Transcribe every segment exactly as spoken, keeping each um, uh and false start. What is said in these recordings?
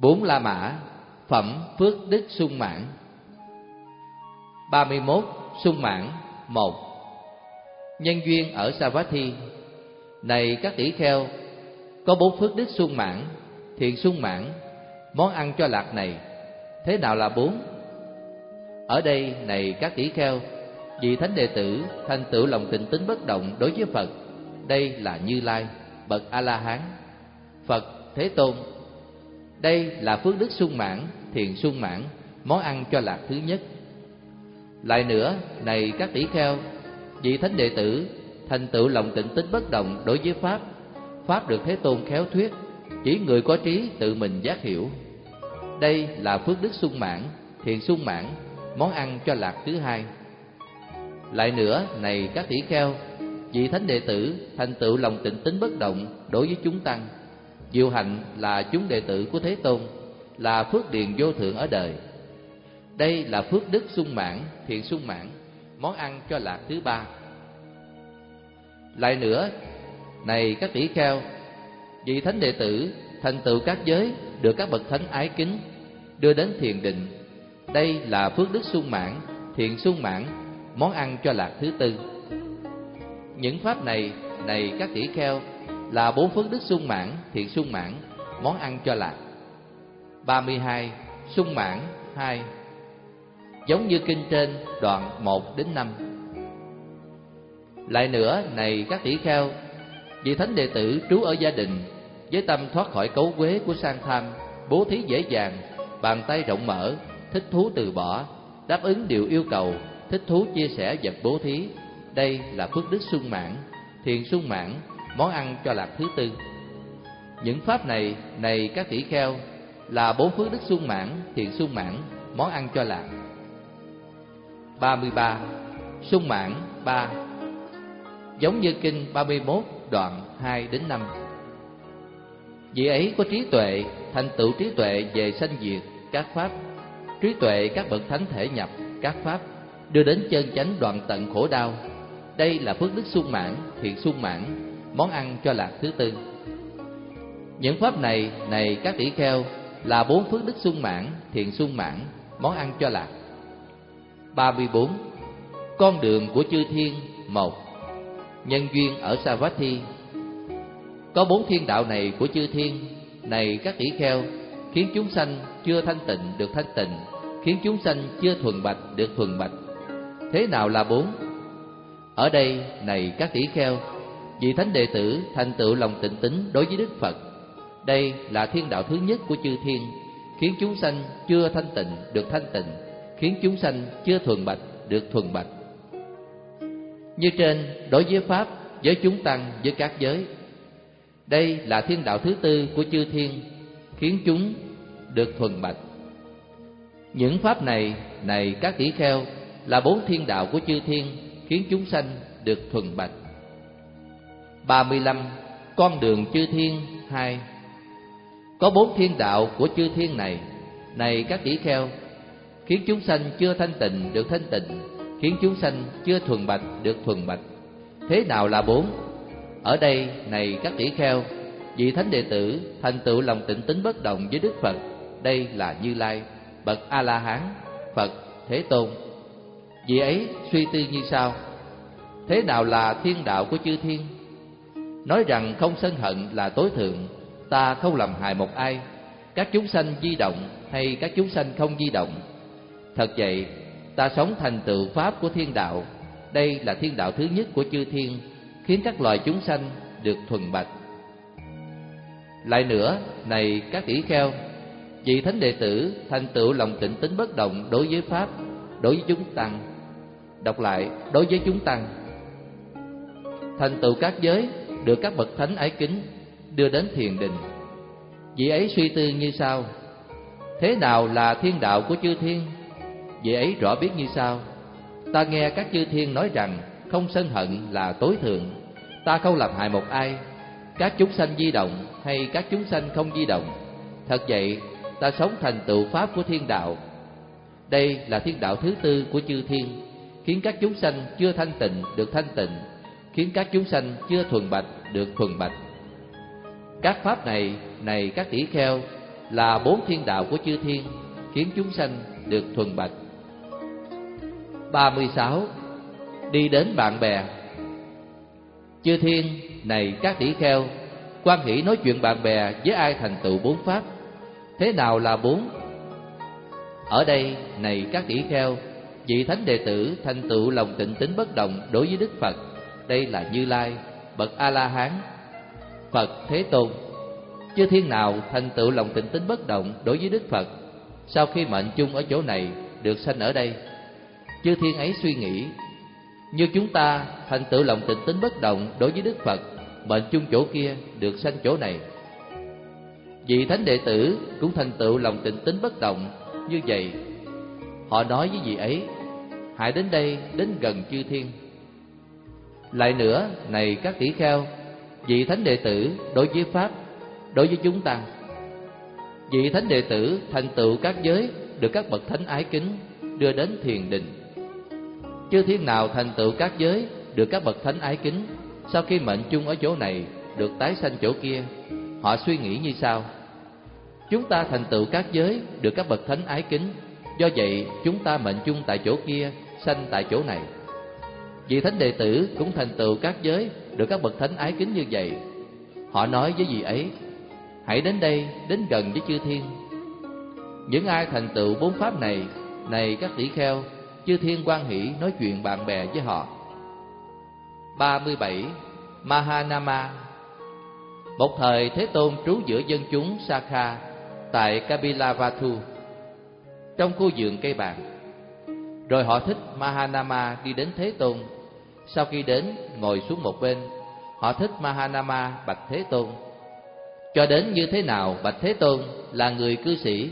Bốn La Mã, phẩm phước đức sung mãn. Ba mươi mốt. Sung mãn. Một. Nhân duyên ở Savatthi. Này các tỷ kheo, có bốn phước đức sung mãn, thiện sung mãn, món ăn cho lạc này. Thế nào là bốn? Ở đây, này các tỷ kheo, vị thánh đệ tử thành tựu lòng tịnh tín bất động đối với Phật. Đây là Như Lai, bậc A La Hán. Phật Thế Tôn. Đây là phước đức sung mãn, thiện sung mãn, món ăn cho lạc thứ nhất. Lại nữa, này các tỷ kheo, vị thánh đệ tử thành tựu lòng tịnh tín bất động đối với Pháp. Pháp được Thế Tôn khéo thuyết, chỉ người có trí tự mình giác hiểu. Đây là phước đức sung mãn, thiện sung mãn, món ăn cho lạc thứ hai. Lại nữa, này các tỷ kheo, vị thánh đệ tử thành tựu lòng tịnh tín bất động đối với chúng tăng. Diệu hạnh là chúng đệ tử của Thế Tôn, là phước điền vô thượng ở đời. Đây là phước đức sung mãn, thiện sung mãn, món ăn cho lạc thứ ba. Lại nữa, này các tỷ kheo, vị thánh đệ tử thành tựu các giới được các bậc thánh ái kính, đưa đến thiền định. Đây là phước đức sung mãn, thiện sung mãn, món ăn cho lạc thứ tư. Những pháp này, này các tỷ kheo, là bốn phước đức sung mãn, thiện sung mãn, món ăn cho lạc. Ba mươi hai. Sung mãn. Hai. Giống như kinh trên đoạn một đến năm. Lại nữa, này các tỷ kheo, vị thánh đệ tử trú ở gia đình, với tâm thoát khỏi cấu uế của sang tham, bố thí dễ dàng, bàn tay rộng mở, thích thú từ bỏ, đáp ứng điều yêu cầu, thích thú chia sẻ vật bố thí. Đây là phước đức sung mãn, thiện sung mãn, món ăn cho lạc thứ tư. Những pháp này, này các tỷ kheo, là bốn phước đức sung mãn, thiện sung mãn, món ăn cho lạc. Ba mươi ba. Sung mãn. Ba. Giống như kinh ba mươi mốt đoạn hai đến năm. Vị ấy có trí tuệ, thành tựu trí tuệ về sanh diệt các pháp, trí tuệ các bậc thánh thể nhập các pháp, đưa đến chân chánh đoạn tận khổ đau. Đây là phước đức sung mãn, thiện sung mãn, món ăn cho lạc thứ tư. Những pháp này, này các tỷ kheo, là bốn phước đức sung mãn, thiện sung mãn, món ăn cho lạc. Ba mươi bốn. Con đường của chư thiên. Một. Nhân duyên ở Savatthi. Có bốn thiên đạo này của chư thiên, này các tỷ kheo, khiến chúng sanh chưa thanh tịnh được thanh tịnh, khiến chúng sanh chưa thuần bạch được thuần bạch. Thế nào là bốn? Ở đây, này các tỷ kheo, vị thánh đệ tử thành tựu lòng tịnh tín đối với Đức Phật. Đây là thiên đạo thứ nhất của chư thiên, khiến chúng sanh chưa thanh tịnh được thanh tịnh, khiến chúng sanh chưa thuần bạch được thuần bạch. Như trên, đối với Pháp, với chúng tăng, với các giới. Đây là thiên đạo thứ tư của chư thiên, khiến chúng được thuần bạch. Những pháp này, này các tỷ kheo, là bốn thiên đạo của chư thiên, khiến chúng sanh được thuần bạch. Ba mươi lăm. Con đường chư thiên. Hai. Có bốn thiên đạo của chư thiên này, này các tỷ kheo, khiến chúng sanh chưa thanh tịnh được thanh tịnh, khiến chúng sanh chưa thuần bạch được thuần bạch. Thế nào là bốn? Ở đây, này các tỷ kheo, vị thánh đệ tử thành tựu lòng tịnh tín bất động với Đức Phật. Đây là Như Lai, bậc A La Hán, Phật Thế Tôn. Vị ấy suy tư như sau: thế nào là thiên đạo của chư thiên? Nói rằng không sân hận là tối thượng, ta không làm hại một ai, các chúng sanh di động hay các chúng sanh không di động. Thật vậy, ta sống thành tựu pháp của thiên đạo. Đây là thiên đạo thứ nhất của chư thiên, khiến các loài chúng sanh được thuần bạch. Lại nữa, này các tỷ kheo, vị thánh đệ tử thành tựu lòng tịnh tín bất động đối với pháp, đối với chúng tăng. Đọc lại: đối với chúng tăng. Thành tựu các giới được các bậc thánh ái kính, đưa đến thiền định. Vị ấy suy tư như sau: thế nào là thiên đạo của chư thiên? Vị ấy rõ biết như sau: ta nghe các chư thiên nói rằng không sân hận là tối thượng, ta không làm hại một ai, các chúng sanh di động hay các chúng sanh không di động. Thật vậy, ta sống thành tựu pháp của thiên đạo. Đây là thiên đạo thứ tư của chư thiên, khiến các chúng sanh chưa thanh tịnh được thanh tịnh, khiến các chúng sanh chưa thuần bạch được thuần bạch. Các pháp này, này các tỷ kheo, là bốn thiên đạo của chư thiên, khiến chúng sanh được thuần bạch. Ba mươi sáu. Đi đến bạn bè. Chư thiên, này các tỷ kheo, hoan hỷ nói chuyện bạn bè với ai thành tựu bốn pháp. Thế nào là bốn? Ở đây, này các tỷ kheo, vị thánh đệ tử thành tựu lòng tịnh tín bất động đối với Đức Phật. Đây là Như Lai, bậc A La Hán, Phật Thế Tôn. Chư thiên nào thành tựu lòng tịnh tín bất động đối với Đức Phật, sau khi mệnh chung ở chỗ này được sanh ở đây? Chư thiên ấy suy nghĩ, như chúng ta thành tựu lòng tịnh tín bất động đối với Đức Phật, mệnh chung chỗ kia được sanh chỗ này. Vị thánh đệ tử cũng thành tựu lòng tịnh tín bất động như vậy. Họ nói với vị ấy, hãy đến đây, đến gần chư thiên. Lại nữa, này các tỷ kheo, vị thánh đệ tử đối với pháp, đối với chúng tăng. Vị thánh đệ tử thành tựu các giới được các bậc thánh ái kính đưa đến thiền định. Chư thiên nào thành tựu các giới được các bậc thánh ái kính, sau khi mệnh chung ở chỗ này được tái sanh chỗ kia? Họ suy nghĩ như sau: chúng ta thành tựu các giới được các bậc thánh ái kính, do vậy chúng ta mệnh chung tại chỗ kia, sanh tại chỗ này. Vị thánh đệ tử cũng thành tựu các giới được các bậc thánh ái kính như vậy. Họ nói với vị ấy, hãy đến đây, đến gần với chư thiên. Những ai thành tựu bốn pháp này, này các tỷ kheo, chư thiên hoan hỷ nói chuyện bạn bè với họ. Ba mươi bảy. Mahanama. Một thời Thế Tôn trú giữa dân chúng Sakha tại Kapilavatthu, trong khu vườn cây bàng. Rồi họ thích Mahanama đi đến Thế Tôn. Sau khi đến, ngồi xuống một bên. Họ thích Mahanama bạch Thế Tôn: cho đến như thế nào bạch Thế Tôn, là người cư sĩ?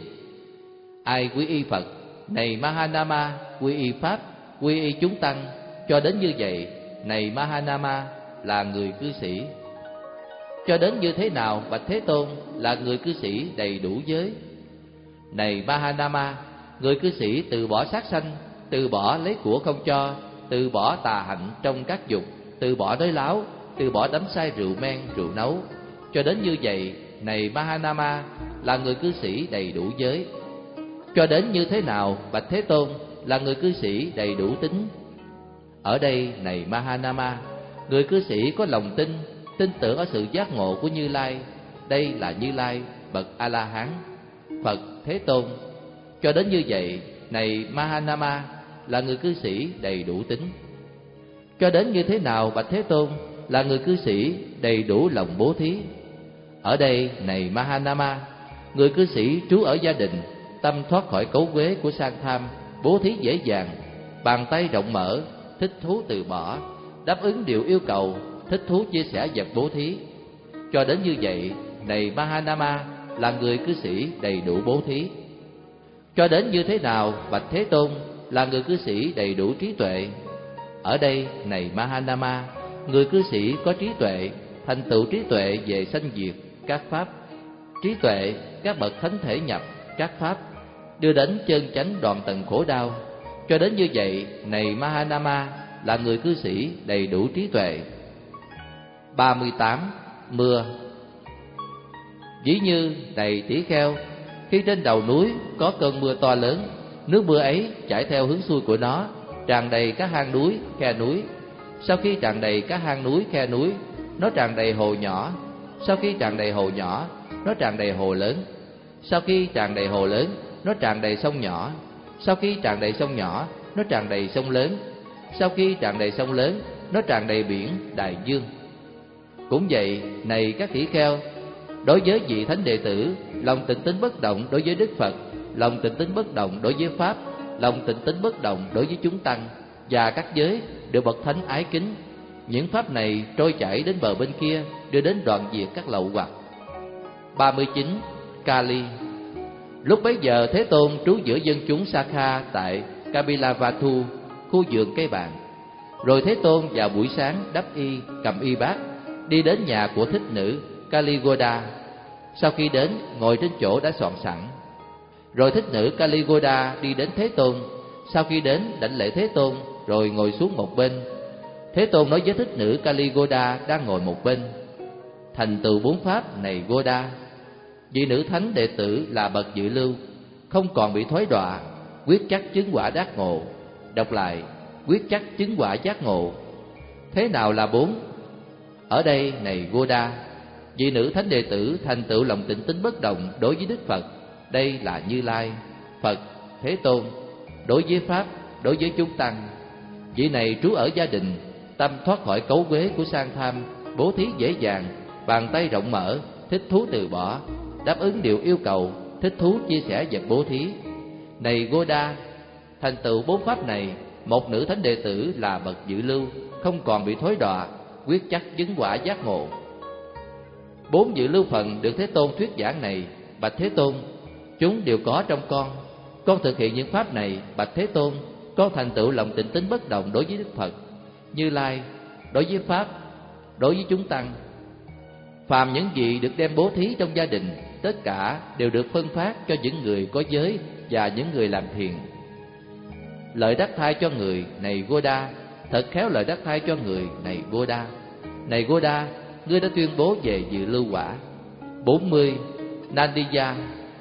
Ai quy y Phật? Này Mahanama, quy y Pháp, quy y chúng tăng. Cho đến như vậy, này Mahanama, là người cư sĩ. Cho đến như thế nào bạch Thế Tôn, là người cư sĩ đầy đủ giới? Này Mahanama, người cư sĩ từ bỏ sát sanh, từ bỏ lấy của không cho, từ bỏ tà hạnh trong các dục, từ bỏ nói láo, từ bỏ đắm say rượu men, rượu nấu. Cho đến như vậy, này Mahanama, là người cư sĩ đầy đủ giới. Cho đến như thế nào bạch Thế Tôn, là người cư sĩ đầy đủ tính? Ở đây, này Mahanama, người cư sĩ có lòng tin, tin tưởng ở sự giác ngộ của Như Lai. Đây là Như Lai, bậc A La Hán, Phật Thế Tôn. Cho đến như vậy, này Mahanama, là người cư sĩ đầy đủ tính. Cho đến như thế nào bạch Thế Tôn, là người cư sĩ đầy đủ lòng bố thí? Ở đây, này Mahanama, người cư sĩ trú ở gia đình, tâm thoát khỏi cấu uế của sang tham, bố thí dễ dàng, bàn tay rộng mở, thích thú từ bỏ, đáp ứng điều yêu cầu, thích thú chia sẻ vật bố thí. Cho đến như vậy, này Mahanama, là người cư sĩ đầy đủ bố thí. Cho đến như thế nào bạch Thế Tôn, là người cư sĩ đầy đủ trí tuệ? Ở đây, này Mahanama, người cư sĩ có trí tuệ, thành tựu trí tuệ về sanh diệt các pháp, trí tuệ các bậc thánh thể nhập các pháp, đưa đến chân chánh đoạn tận khổ đau. Cho đến như vậy, này Mahanama, là người cư sĩ đầy đủ trí tuệ. Ba mươi tám. Mưa. Ví như, này tỷ kheo, khi trên đầu núi có cơn mưa to lớn, nước mưa ấy chảy theo hướng xuôi của nó, tràn đầy các hang núi, khe núi. Sau khi tràn đầy các hang núi, khe núi, nó tràn đầy hồ nhỏ. Sau khi tràn đầy hồ nhỏ, nó tràn đầy hồ lớn. Sau khi tràn đầy hồ lớn, nó tràn đầy sông nhỏ. Sau khi tràn đầy sông nhỏ, nó tràn đầy sông lớn. Sau khi tràn đầy sông lớn, nó tràn đầy biển đại dương. Cũng vậy, này các tỷ kheo, đối với vị thánh đệ tử, lòng tịnh tín bất động đối với Đức Phật, lòng tịnh tín bất động đối với Pháp, lòng tịnh tín bất động đối với chúng tăng và các giới được bậc thánh ái kính. Những pháp này trôi chảy đến bờ bên kia, đưa đến đoạn diệt các lậu hoặc. Ba mươi chín. Kali. Lúc bấy giờ Thế Tôn trú giữa dân chúng Sakha tại Kapilavatthu, khu vườn cây bàng. Rồi Thế Tôn vào buổi sáng đắp y, cầm y bát, đi đến nhà của thích nữ Kaligoda. Sau khi đến, ngồi trên chỗ đã soạn sẵn. Rồi thích nữ Kaligoda đi đến Thế Tôn. Sau khi đến, đảnh lễ Thế Tôn, rồi ngồi xuống một bên. Thế Tôn nói với thích nữ Kaligoda đang ngồi một bên: thành tựu bốn pháp này Goda. Vị nữ thánh đệ tử là bậc dự lưu, không còn bị thối đọa, quyết chắc chứng quả giác ngộ. Đọc lại, quyết chắc chứng quả giác ngộ. Thế nào là bốn? Ở đây này Goda, vị nữ thánh đệ tử thành tựu lòng tịnh tín bất động đối với Đức Phật, đây là Như Lai, Phật, Thế Tôn, đối với Pháp, đối với chúng tăng. Vị này trú ở gia đình, tâm thoát khỏi cấu uế của sang tham, bố thí dễ dàng, bàn tay rộng mở, thích thú từ bỏ, đáp ứng điều yêu cầu, thích thú chia sẻ vật bố thí. Này Goda, thành tựu bốn pháp này, một nữ thánh đệ tử là bậc dự lưu, không còn bị thối đọa, quyết chắc chứng quả giác ngộ. Bốn dự lưu phần được Thế Tôn thuyết giảng này, bạch Thế Tôn, chúng đều có trong con. Con thực hiện những pháp này, bạch Thế Tôn, con thành tựu lòng tịnh tín bất động đối với Đức Phật, Như Lai, đối với Pháp, đối với chúng tăng. Phàm những gì được đem bố thí trong gia đình, tất cả đều được phân phát cho những người có giới và những người làm thiền. Lợi đắc thai cho người, này Goda, thật khéo lợi đắc thai cho người, này Goda. Này Goda, ngươi đã tuyên bố về dự lưu quả. Bốn mươi. Nandiya.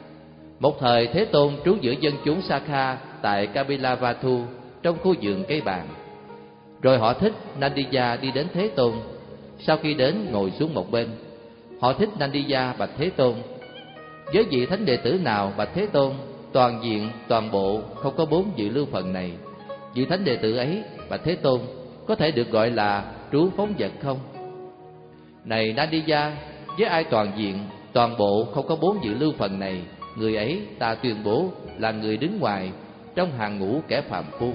Một thời Thế Tôn trú giữa dân chúng Sakha tại Kapilavatthu trong khu vườn cây bàng. Rồi họ thích Nandiya đi đến Thế Tôn. Sau khi đến ngồi xuống một bên, họ thích Nandiya bạch Thế Tôn, với vị thánh đệ tử nào bạch Thế Tôn toàn diện toàn bộ không có bốn dự lưu phần này, vị thánh đệ tử ấy bạch Thế Tôn có thể được gọi là trú phóng vật không? Này Nandiya, với ai toàn diện toàn bộ không có bốn dự lưu phần này, người ấy ta tuyên bố là người đứng ngoài trong hàng ngũ kẻ phàm phu.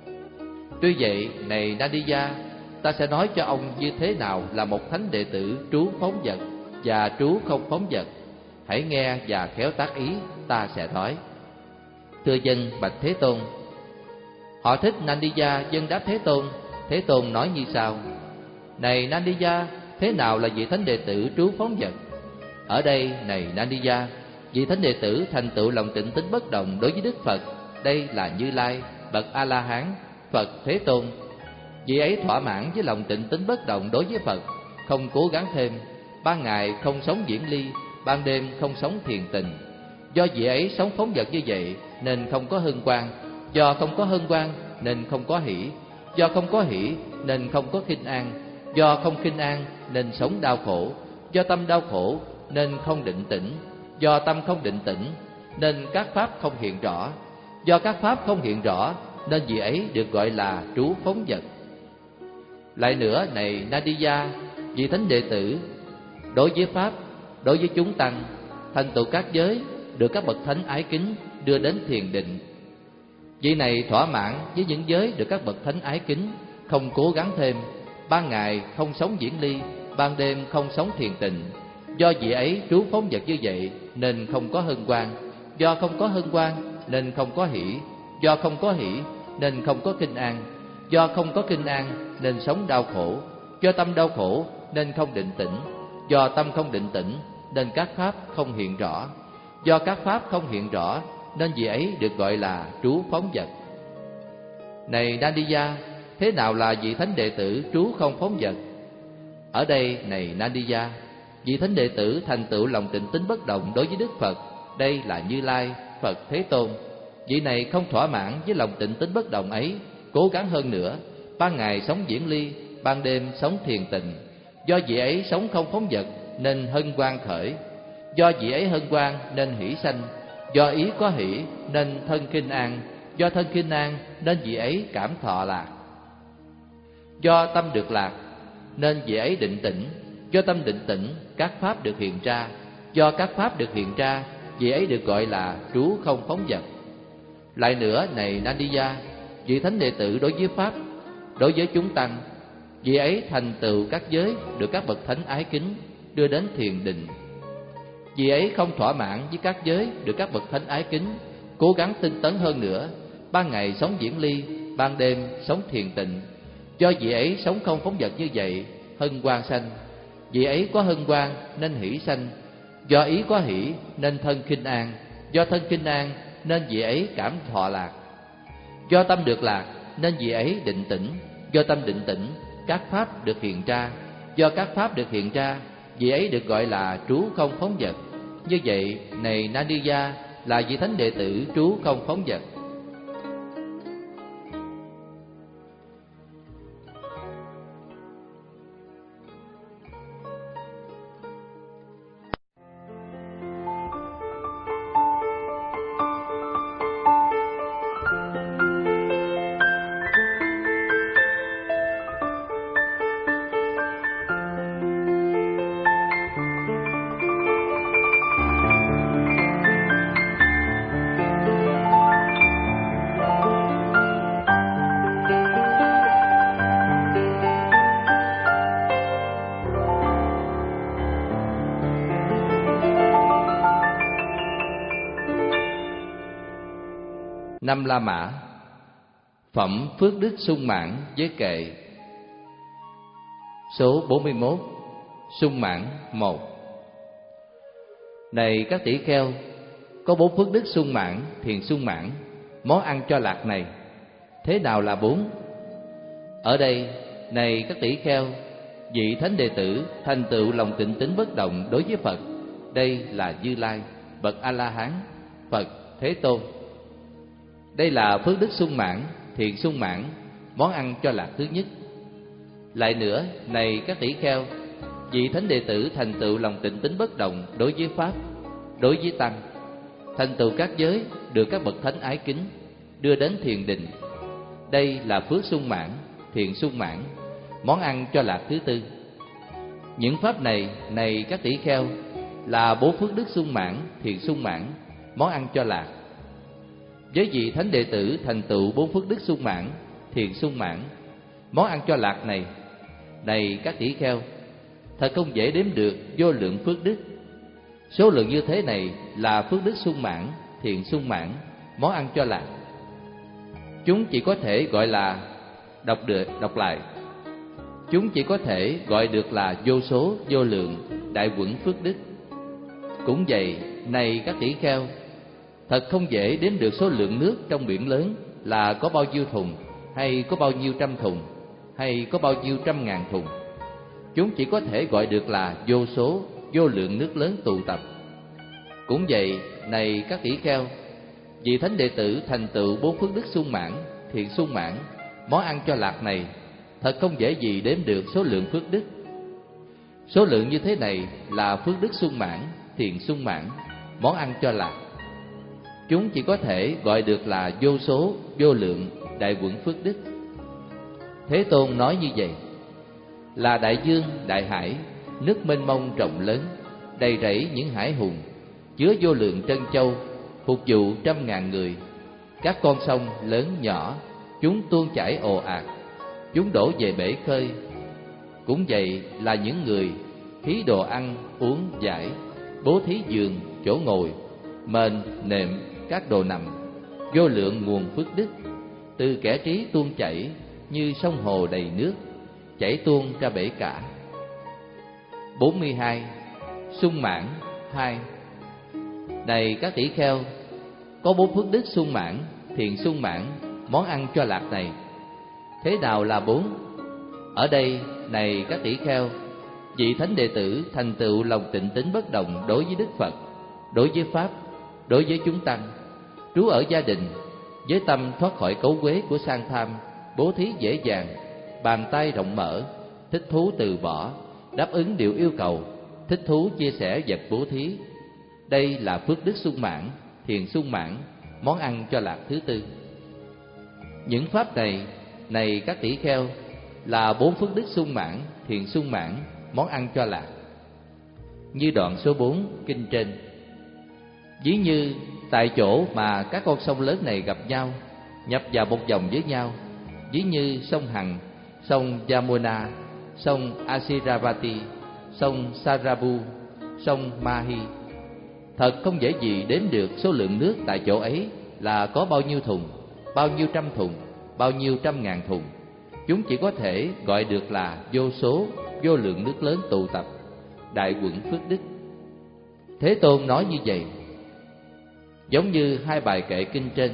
Tuy vậy, này Nandiya, ta sẽ nói cho ông như thế nào là một thánh đệ tử trú phóng vật và trú không phóng vật. Hãy nghe và khéo tác ý, ta sẽ nói. Thưa dân bạch Thế Tôn. Họ thích Nandiya dân đáp Thế Tôn. Thế Tôn nói như sau: Này Nandiya, thế nào là vị thánh đệ tử trú phóng vật? Ở đây, này Nandiya, vị thánh đệ tử thành tựu lòng tịnh tín bất động đối với Đức Phật, đây là Như Lai, bậc A La Hán, Phật Thế Tôn. Vị ấy thỏa mãn với lòng tịnh tín bất động đối với Phật, không cố gắng thêm. Ban ngày không sống diễn ly, ban đêm không sống thiền tình. Do vị ấy sống phóng vật như vậy nên không có hân hoan, do không có hân hoan nên không có hỷ, do không có hỷ nên không có khinh an, do không khinh an nên sống đau khổ, do tâm đau khổ nên không định tĩnh, do tâm không định tĩnh nên các pháp không hiện rõ, do các pháp không hiện rõ nên vị ấy được gọi là trú phóng vật. Lại nữa, này Nandiya, vị thánh đệ tử đối với pháp, đối với chúng tăng, thành tựu các giới, được các bậc thánh ái kính đưa đến thiền định. Vị này thỏa mãn với những giới được các bậc thánh ái kính, không cố gắng thêm. Ban ngày không sống diễn ly, ban đêm không sống thiền tình. Do vị ấy trú phóng vật như vậy nên không có hân hoan, do không có hân hoan nên không có hỷ, do không có hỷ nên không có kinh an, do không có kinh an nên sống đau khổ, do tâm đau khổ nên không định tĩnh, do tâm không định tĩnh nên các pháp không hiện rõ, do các pháp không hiện rõ nên vị ấy được gọi là trú phóng vật. Này Nandiya, thế nào là vị thánh đệ tử trú không phóng vật? Ở đây, này Nandiya, vị thánh đệ tử thành tựu lòng tịnh tín bất động đối với Đức Phật, đây là Như Lai, Phật Thế Tôn. Vị này không thỏa mãn với lòng tịnh tín bất động ấy, cố gắng hơn nữa. Ban ngày sống diễn ly, ban đêm sống thiền tình. Do vị ấy sống không phóng vật nên hân hoan khởi, do vị ấy hân hoan nên hỷ sanh, do ý có hỷ nên thân khinh an, do thân khinh an nên vị ấy cảm thọ lạc, do tâm được lạc nên vị ấy định tĩnh, do tâm định tĩnh các pháp được hiện ra, do các pháp được hiện ra vị ấy được gọi là trú không phóng vật. Lại nữa, này Nandiya, vị thánh đệ tử đối với pháp, đối với chúng tăng, vị ấy thành tựu các giới được các bậc thánh ái kính đưa đến thiền định. Vị ấy không thỏa mãn với các giới được các bậc thánh ái kính, cố gắng tinh tấn hơn nữa. Ban ngày sống diễn ly, ban đêm sống thiền tịnh. Do vị ấy sống không phóng vật như vậy, hân hoan sanh. Vị ấy có hân hoan nên hỷ sanh, do ý có hỷ nên thân khinh an, do thân khinh an nên vị ấy cảm thọ lạc, do tâm được lạc nên vị ấy định tĩnh, do tâm định tĩnh các pháp được hiện ra, do các pháp được hiện ra vị ấy được gọi là trú không phóng vật. Như vậy, này Naniya là vị thánh đệ tử trú không phóng dật. Năm La Mã. Phẩm phước đức sung mãn với kệ. Số bốn mươi mốt. Sung mãn một. Này các tỷ kheo, có bốn phước đức sung mãn, thiền sung mãn, món ăn cho lạc này. Thế nào là bốn? Ở đây, này các tỷ kheo, vị thánh đệ tử thành tựu lòng tịnh tín bất động đối với Phật. Đây là Như Lai, bậc A-la-hán, Phật Thế Tôn. Đây là phước đức sung mãn, thiền sung mãn, món ăn cho lạc thứ nhất. Lại nữa, này các tỷ kheo, vị thánh đệ tử thành tựu lòng tịnh tín bất động đối với Pháp, đối với Tăng, thành tựu các giới, được các bậc thánh ái kính, đưa đến thiền định. Đây là phước sung mãn, thiền sung mãn, món ăn cho lạc thứ tư. Những pháp này, này các tỷ kheo, là bốn phước đức sung mãn, thiền sung mãn, món ăn cho lạc. Với vị thánh đệ tử thành tựu bốn phước đức sung mãn, thiền sung mãn, món ăn cho lạc này, này các tỷ kheo, thật không dễ đếm được vô lượng phước đức. Số lượng như thế này là phước đức sung mãn, thiền sung mãn, món ăn cho lạc. Chúng chỉ có thể gọi là đọc được đọc lại. Chúng chỉ có thể gọi được là vô số, vô lượng, đại quẩn phước đức. Cũng vậy, này các tỷ kheo, thật không dễ đếm được số lượng nước trong biển lớn là có bao nhiêu thùng, hay có bao nhiêu trăm thùng, hay có bao nhiêu trăm ngàn thùng. Chúng chỉ có thể gọi được là vô số, vô lượng nước lớn tụ tập. Cũng vậy, này các tỷ kheo, vị thánh đệ tử thành tựu bốn phước đức sung mãn, thiện sung mãn, món ăn cho lạc này, thật không dễ gì đếm được số lượng phước đức. Số lượng như thế này là phước đức sung mãn, thiện sung mãn, món ăn cho lạc. Chúng chỉ có thể gọi được là vô số, vô lượng, đại quẩn phước đức. Thế Tôn nói như vậy: là đại dương, đại hải, nước mênh mông rộng lớn, đầy rẫy những hải hùng, chứa vô lượng trân châu, phục vụ trăm ngàn người. Các con sông lớn nhỏ, chúng tuôn chảy ồ ạt, chúng đổ về bể khơi. Cũng vậy là những người thí đồ ăn, uống, giải, bố thí giường, chỗ ngồi, mền, nệm, các đồ nằm, vô lượng nguồn phước đức, từ kẻ trí tuôn chảy như sông hồ đầy nước, chảy tuôn ra bể cả. bốn mươi hai. Sung mãn hai. Này các tỷ kheo, có bốn phước đức sung mãn, thiện sung mãn, món ăn cho lạc này. Thế nào là bốn? Ở đây, này các tỷ kheo, vị thánh đệ tử thành tựu lòng tịnh tín bất động đối với Đức Phật, đối với Pháp, đối với chúng tăng, trú ở gia đình, với tâm thoát khỏi cấu uế của sang tham, bố thí dễ dàng, bàn tay rộng mở, thích thú từ bỏ, đáp ứng điều yêu cầu, thích thú chia sẻ vật bố thí. Đây là phước đức sung mãn, thiền sung mãn, món ăn cho lạc thứ tư. Những pháp này, này các tỷ kheo, là bốn phước đức sung mãn, thiền sung mãn, món ăn cho lạc. Như đoạn số bốn kinh trên. Ví như tại chỗ mà các con sông lớn này gặp nhau, nhập vào một dòng với nhau, ví như sông Hằng, sông Yamuna, sông Asiravati, sông Sarabu, sông Mahi. Thật không dễ gì đếm được số lượng nước tại chỗ ấy là có bao nhiêu thùng, bao nhiêu trăm thùng, bao nhiêu trăm ngàn thùng. Chúng chỉ có thể gọi được là vô số, vô lượng nước lớn tụ tập, đại quẩn phước đức. Thế Tôn nói như vậy, giống như hai bài kệ kinh trên.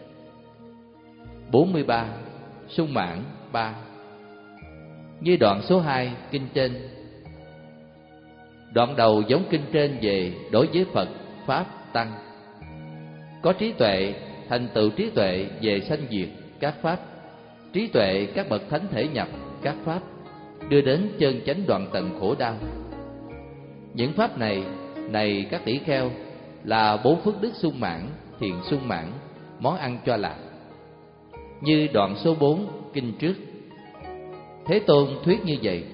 bốn mươi ba. Sung mãn ba. Như đoạn số hai kinh trên. Đoạn đầu giống kinh trên về đối với Phật, Pháp, Tăng. Có trí tuệ, thành tựu trí tuệ về sanh diệt các Pháp. Trí tuệ các bậc thánh thể nhập các Pháp, đưa đến chân chánh đoạn tận khổ đau. Những Pháp này, này các tỷ kheo, là bốn phước đức sung mãn, thiện sung mãn, món ăn cho lạc. Như đoạn số bốn kinh trước, Thế Tôn thuyết như vậy: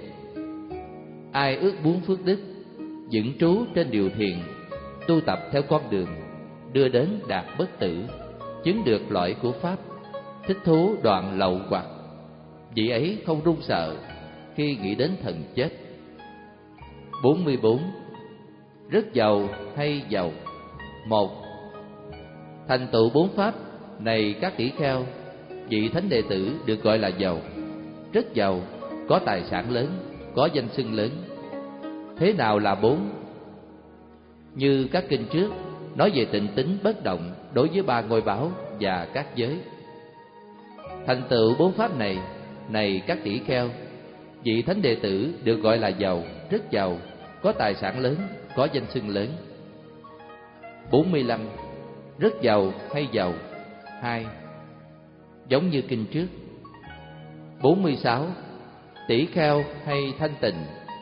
ai ước bốn phước đức, vững trú trên điều thiền, tu tập theo con đường, đưa đến đạt bất tử, chứng được loại của Pháp, thích thú đoạn lậu hoặc, vị ấy không run sợ khi nghĩ đến thần chết. bốn mươi bốn. Rất giàu hay giàu? Một. Thành tựu bốn Pháp, này các tỷ kheo, vị thánh đệ tử được gọi là giàu, rất giàu, có tài sản lớn, có danh xưng lớn. Thế nào là bốn? Như các kinh trước nói về tịnh tín bất động đối với ba ngôi báo và các giới. Thành tựu bốn Pháp này, này các tỷ kheo, vị thánh đệ tử được gọi là giàu, rất giàu, có tài sản lớn, có danh xưng lớn. bốn mươi lăm. Rất giàu hay giàu? Hai. Giống như kinh trước. bốn mươi sáu. Tỷ kheo hay thanh tịnh?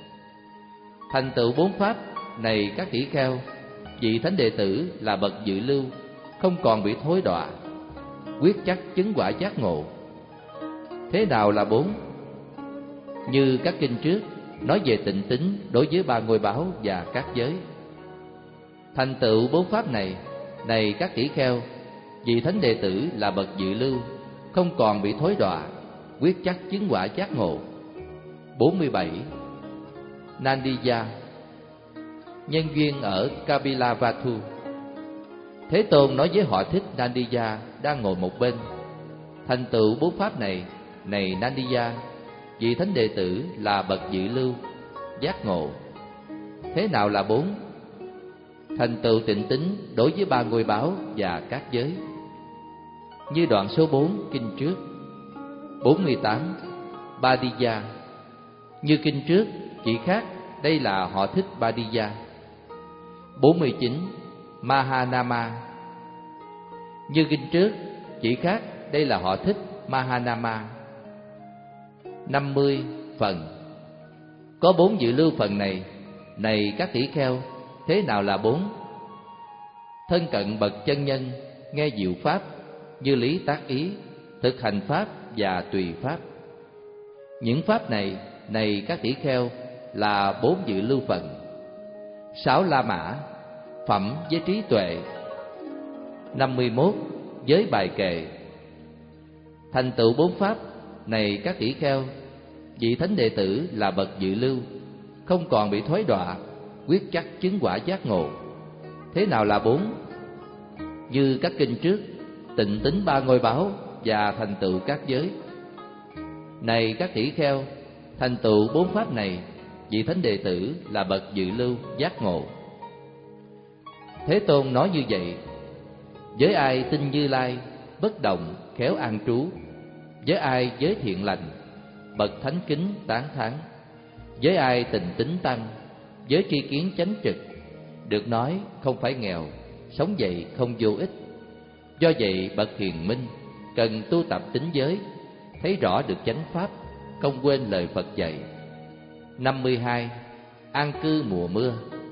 Thành tựu bốn Pháp, này các tỷ kheo, vị thánh đệ tử là bậc dự lưu, không còn bị thối đọa, quyết chắc chứng quả giác ngộ. Thế nào là bốn? Như các kinh trước nói về tịnh tín đối với ba ngôi báo và các giới. Thành tựu bốn Pháp này, này các tỷ kheo, vị thánh đệ tử là bậc dự lưu, không còn bị thối đọa, quyết chắc chứng quả giác ngộ. bốn mươi bảy. Nandiya. Nhân duyên ở Kapilavatthu. Thế Tôn nói với họ thích Nandiya đang ngồi một bên: thành tựu bốn Pháp này, này Nandiya, vị thánh đệ tử là bậc dự lưu, giác ngộ. Thế nào là bốn? Thành tựu tịnh tín đối với ba ngôi báo và các giới. Như đoạn số bốn kinh trước. bốn mươi tám. Badiya. Như kinh trước, chỉ khác đây là họ thích Badiya. bốn mươi chín. Mahanama. Như kinh trước, chỉ khác đây là họ thích Mahanama. năm mươi. Phần. Có bốn dự lưu phần này, này các tỷ kheo, thế nào là bốn? Thân cận bậc chân nhân, nghe diệu pháp, như lý tác ý, thực hành pháp và tùy pháp. Những pháp này, này các tỷ kheo, là bốn dự lưu phần. Sáu la mã, phẩm với trí tuệ. năm mươi mốt. Giới bài kệ. Thành tựu bốn pháp, này các tỷ kheo, vị thánh đệ tử là bậc dự lưu, không còn bị thối đọa, quyết chắc chứng quả giác ngộ. Thế nào là bốn? Như các kinh trước, tịnh tín ba ngôi báo và thành tựu các giới. Này các tỷ kheo, thành tựu bốn pháp này, vị thánh đệ tử là bậc dự lưu, giác ngộ. Thế Tôn nói như vậy: với ai tin Như Lai, bất động, khéo an trú, với ai giới thiện lành, bậc thánh kính tán thán, với ai tình tính tăng, với tri kiến chánh trực, được nói không phải nghèo, sống vậy không vô ích. Do vậy bậc hiền minh cần tu tập tín giới, thấy rõ được chánh pháp, không quên lời Phật dạy. năm mươi hai. An cư mùa mưa.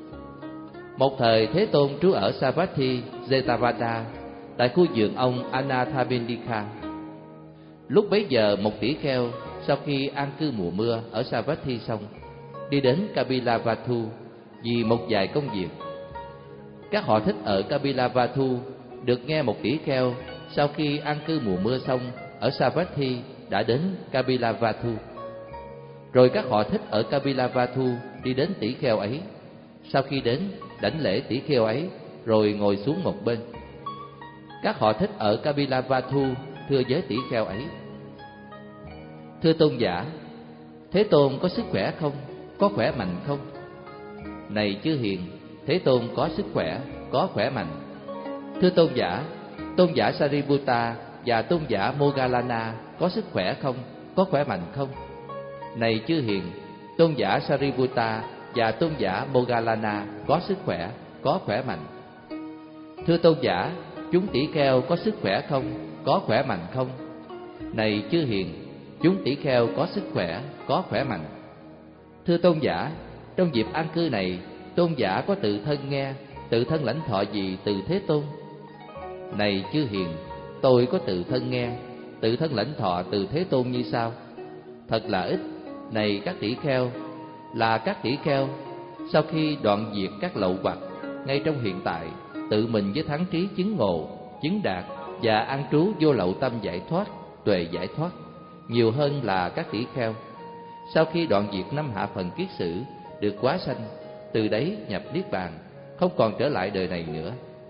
Một thời Thế Tôn trú ở Savatthi Jetavada, tại khu vườn ông Anathapindika. Lúc bấy giờ một tỷ kheo sau khi an cư mùa mưa ở Savatthi xong, đi đến Kapilavatthu vì một vài công việc. Các họ thích ở Kapilavatthu được nghe một tỷ kheo sau khi an cư mùa mưa xong ở Savatthi đã đến Kapilavatthu. Rồi các họ thích ở Kapilavatthu đi đến tỷ kheo ấy. Sau khi đến, đảnh lễ tỷ kheo ấy rồi ngồi xuống một bên. Các họ thích ở Kapilavatthu thưa với tỷ kheo ấy: thưa tôn giả, Thế Tôn có sức khỏe không? Có khỏe mạnh không? Này chư hiền, Thế Tôn có sức khỏe, có khỏe mạnh. Thưa tôn giả, tôn giả Sariputta và tôn giả Moggallana có sức khỏe không? Có khỏe mạnh không? Này chư hiền, tôn giả Sariputta và tôn giả Moggallana có sức khỏe, có khỏe mạnh. Thưa tôn giả, chúng tỷ kheo có sức khỏe không, có khỏe mạnh không? Này chư hiền, chúng tỷ kheo có sức khỏe, có khỏe mạnh. Thưa tôn giả, trong dịp an cư này, tôn giả có tự thân nghe, tự thân lãnh thọ gì từ Thế Tôn? Này chư hiền, tôi có tự thân nghe, tự thân lãnh thọ từ Thế Tôn như sau. Thật là ít. Này các tỷ kheo, là các tỷ kheo, sau khi đoạn diệt các lậu hoặc, ngay trong hiện tại, tự mình với thắng trí chứng ngộ, chứng đạt và an trú vô lậu tâm giải thoát, tuệ giải thoát, nhiều hơn là các tỷ kheo, sau khi đoạn diệt năm hạ phần kiết sử, được quá sanh, từ đấy nhập niết bàn, không còn trở lại đời này nữa.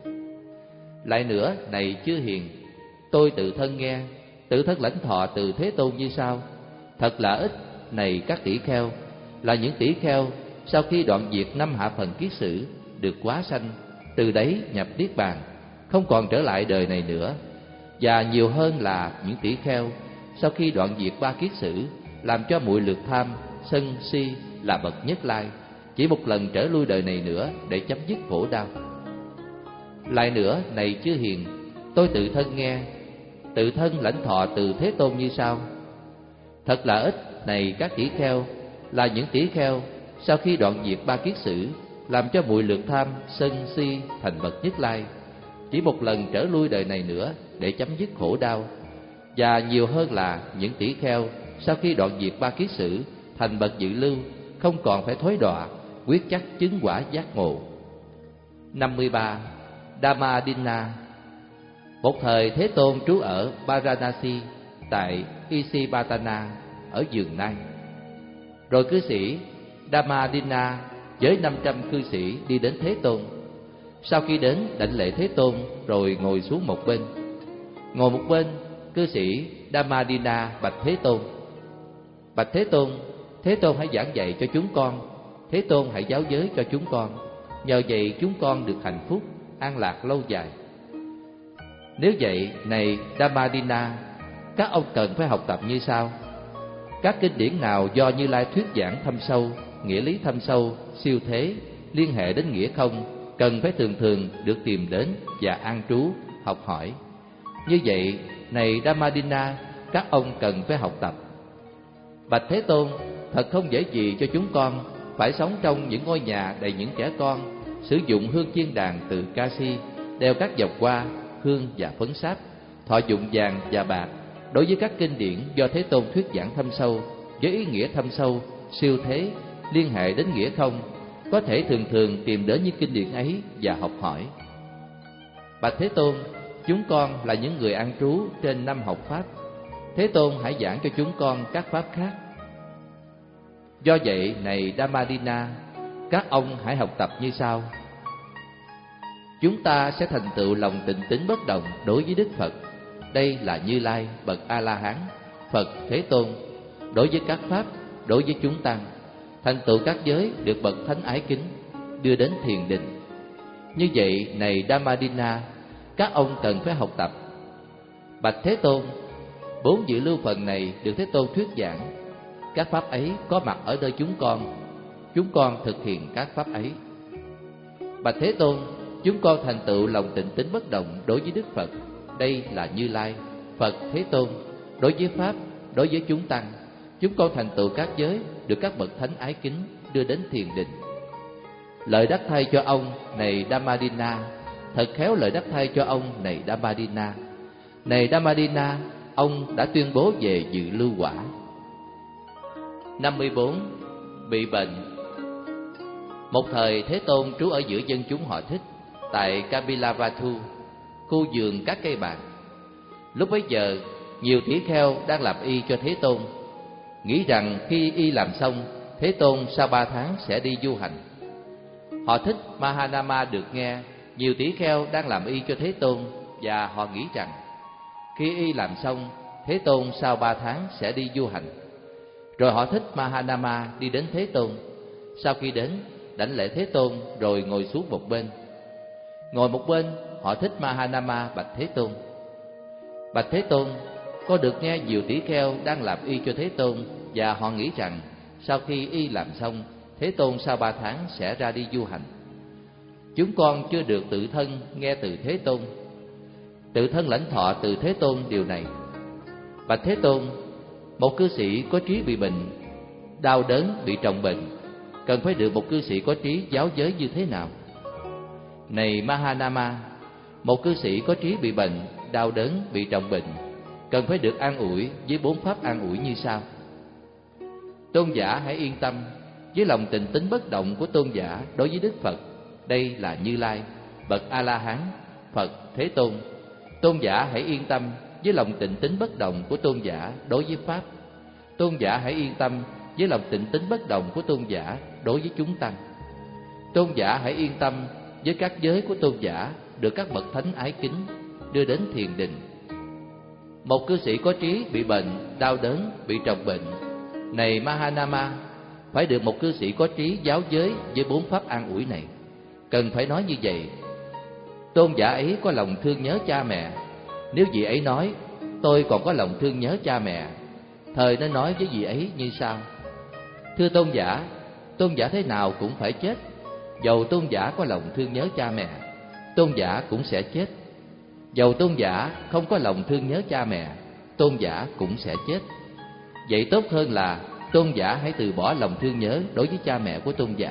Lại nữa, này chư hiền, tôi tự thân nghe, tự thân lãnh thọ từ Thế Tôn như sau. Thật là ít. Này các tỷ kheo, là những tỷ kheo sau khi đoạn diệt năm hạ phần kiết sử, được quá sanh, từ đấy nhập niết bàn, không còn trở lại đời này nữa. Và nhiều hơn là những tỷ kheo sau khi đoạn diệt ba kiết sử, làm cho muội lược tham, sân si là bậc nhất lai, chỉ một lần trở lui đời này nữa để chấm dứt khổ đau. Lại nữa, này chư hiền, tôi tự thân nghe, tự thân lãnh thọ từ Thế Tôn như sau. Thật là ít. Này các tỷ kheo, là những tỷ kheo sau khi đoạn diệt ba kiết sử, làm cho muội lược tham, sân si thành bậc nhất lai, chỉ một lần trở lui đời này nữa để chấm dứt khổ đau. Và nhiều hơn là những tỷ kheo sau khi đoạn diệt ba kiết sử, thành bậc dự lưu, không còn phải thối đọa, quyết chắc chứng quả giác ngộ. năm mươi ba. Dhammadinna. Một thời Thế Tôn trú ở Varanasi tại Isipatana ở Giường Nai. Rồi cư sĩ Dhammadinna với năm trăm cư sĩ đi đến Thế Tôn. Sau khi đến, đảnh lễ Thế Tôn rồi ngồi xuống một bên. Ngồi một bên, cư sĩ Dhammadinna bạch Thế Tôn. Bạch Thế Tôn, Thế Tôn hãy giảng dạy cho chúng con, Thế Tôn hãy giáo giới cho chúng con, nhờ vậy chúng con được hạnh phúc, an lạc lâu dài. Nếu vậy, này Dhammadinna, các ông cần phải học tập như sau. Các kinh điển nào do Như Lai thuyết giảng thâm sâu, nghĩa lý thâm sâu, siêu thế, liên hệ đến nghĩa không, cần phải thường thường được tìm đến và an trú, học hỏi. Như vậy, này Dhammadinna, các ông cần phải học tập. Bạch Thế Tôn, thật không dễ gì cho chúng con phải sống trong những ngôi nhà đầy những trẻ con, sử dụng hương chiên đàn từ Kasi, đeo các vòng hoa, hương và phấn sáp, thọ dụng vàng và bạc đối với các kinh điển do Thế Tôn thuyết giảng thâm sâu, với ý nghĩa thâm sâu, siêu thế, liên hệ đến nghĩa không, có thể thường thường tìm đến những kinh điển ấy và học hỏi. Bạch Thế Tôn, chúng con là những người an trú trên năm học pháp, Thế Tôn hãy giảng cho chúng con các pháp khác. Do vậy, này Dhammadinna, các ông hãy học tập như sau. Chúng ta sẽ thành tựu lòng tịnh tín bất động đối với Đức Phật. Đây là Như Lai, bậc A-la-hán, Phật Thế Tôn, đối với các pháp, đối với chúng tăng, thành tựu các giới được bậc thánh ái kính, đưa đến thiền định. Như vậy, này Dhammadinna, các ông cần phải học tập. Bạch Thế Tôn, bốn dự lưu phần này được Thế Tôn thuyết giảng, các pháp ấy có mặt ở nơi chúng con, chúng con thực hiện các pháp ấy. Bạch Thế Tôn, chúng con thành tựu lòng tịnh tín bất động đối với Đức Phật. Đây là Như Lai, Phật Thế Tôn, đối với pháp, đối với chúng tăng, chúng con thành tựu các giới được các bậc thánh ái kính, đưa đến thiền định. Lợi đắc thay cho ông, này Dhammadinna, thật khéo lợi đắc thay cho ông, này Dhammadinna. Này Dhammadinna, ông đã tuyên bố về dự lưu quả. năm mươi bốn. Bị bệnh. Một thời Thế Tôn trú ở giữa dân chúng họ Thích tại Kapilavatthu, khu vườn các cây bạc. Lúc bấy giờ, nhiều tỷ kheo đang làm y cho Thế Tôn, nghĩ rằng khi y làm xong, Thế Tôn sau ba tháng sẽ đi du hành. Họ Thích Mahanama được nghe nhiều tỷ kheo đang làm y cho Thế Tôn, và họ nghĩ rằng khi y làm xong, Thế Tôn sau ba tháng sẽ đi du hành. Rồi họ Thích Mahanama đi đến Thế Tôn. Sau khi đến, đảnh lễ Thế Tôn rồi ngồi xuống một bên. Ngồi một bên, họ Thích Mahanama bạch Thế Tôn. Bạch Thế Tôn, có được nghe nhiều tỷ kheo đang làm y cho Thế Tôn, và họ nghĩ rằng sau khi y làm xong, Thế Tôn sau ba tháng sẽ ra đi du hành. Chúng con chưa được tự thân nghe từ Thế Tôn, tự thân lãnh thọ từ Thế Tôn điều này. Bạch Thế Tôn, một cư sĩ có trí bị bệnh, đau đớn bị trọng bệnh, cần phải được một cư sĩ có trí giáo giới như thế nào? Này Mahanama, một cư sĩ có trí bị bệnh, đau đớn bị trọng bệnh, cần phải được an ủi với bốn pháp an ủi như sau. Tôn giả hãy yên tâm với lòng tịnh tín bất động của tôn giả đối với Đức Phật. Đây là Như Lai, bậc A La Hán, Phật Thế Tôn. Tôn giả hãy yên tâm với lòng tịnh tín bất động của tôn giả đối với pháp. Tôn giả hãy yên tâm với lòng tịnh tín bất động của tôn giả đối với chúng tăng. Tôn giả hãy yên tâm với các giới của tôn giả được các bậc thánh ái kính đưa đến thiền định. Một cư sĩ có trí bị bệnh, đau đớn, bị trọng bệnh, này Mahanama, phải được một cư sĩ có trí giáo giới với bốn pháp an ủi này. Cần phải nói như vậy. Tôn giả ấy có lòng thương nhớ cha mẹ. Nếu vị ấy nói tôi còn có lòng thương nhớ cha mẹ, thời nên nói với vị ấy như sau. Thưa tôn giả, tôn giả thế nào cũng phải chết. Dầu tôn giả có lòng thương nhớ cha mẹ, tôn giả cũng sẽ chết. Dầu tôn giả không có lòng thương nhớ cha mẹ, tôn giả cũng sẽ chết. Vậy tốt hơn là tôn giả hãy từ bỏ lòng thương nhớ đối với cha mẹ của tôn giả.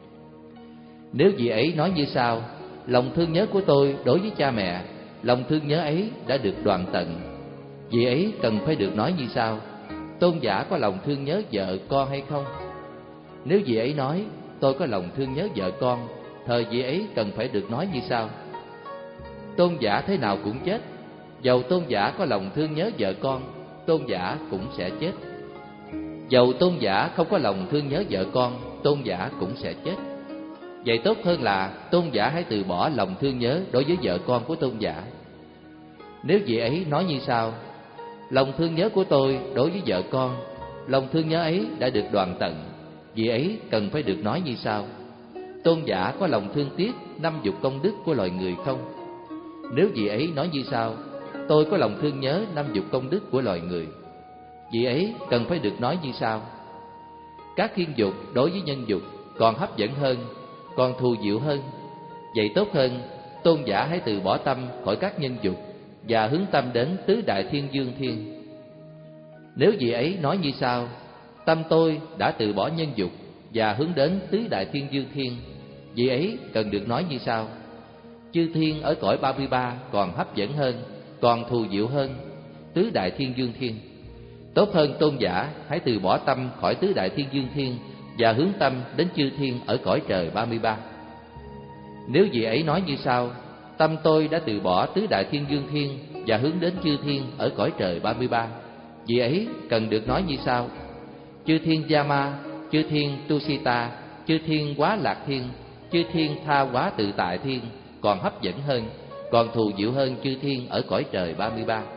Nếu vị ấy nói như sau, lòng thương nhớ của tôi đối với cha mẹ, lòng thương nhớ ấy đã được đoạn tận, vị ấy cần phải được nói như sau. Tôn giả có lòng thương nhớ vợ con hay không? Nếu vị ấy nói tôi có lòng thương nhớ vợ con, thời vị ấy cần phải được nói như sau. Tôn giả thế nào cũng chết. Dầu tôn giả có lòng thương nhớ vợ con, tôn giả cũng sẽ chết. Dầu tôn giả không có lòng thương nhớ vợ con, tôn giả cũng sẽ chết. Vậy tốt hơn là tôn giả hãy từ bỏ lòng thương nhớ đối với vợ con của tôn giả. Nếu vị ấy nói như sau, lòng thương nhớ của tôi đối với vợ con, lòng thương nhớ ấy đã được đoạn tận, vị ấy cần phải được nói như sau. Tôn giả có lòng thương tiếc năm dục công đức của loài người không? Nếu vị ấy nói như sau, tôi có lòng thương nhớ năm dục công đức của loài người, vị ấy cần phải được nói như sau. Các thiên dục đối với nhân dục còn hấp dẫn hơn, còn thù diệu hơn. Vậy tốt hơn, tôn giả hãy từ bỏ tâm khỏi các nhân dục và hướng tâm đến tứ đại thiên dương thiên. Nếu vị ấy nói như sau, tâm tôi đã từ bỏ nhân dục và hướng đến tứ đại thiên dương thiên, vị ấy cần được nói như sau. Chư thiên ở cõi ba mươi ba còn hấp dẫn hơn, còn thù diệu hơn tứ đại thiên dương thiên. Tốt hơn tôn giả hãy từ bỏ tâm khỏi tứ đại thiên dương thiên và hướng tâm đến chư thiên ở cõi trời ba mươi ba. Nếu vị ấy nói như sau, tâm tôi đã từ bỏ tứ đại thiên dương thiên và hướng đến chư thiên ở cõi trời ba mươi ba, vị ấy cần được nói như sau. Chư thiên Yama, chư thiên Tusita, chư thiên Quá Lạc Thiên, chư thiên Tha Quá Tự Tại Thiên còn hấp dẫn hơn, còn thù diệu hơn chư thiên ở cõi trời ba mươi ba.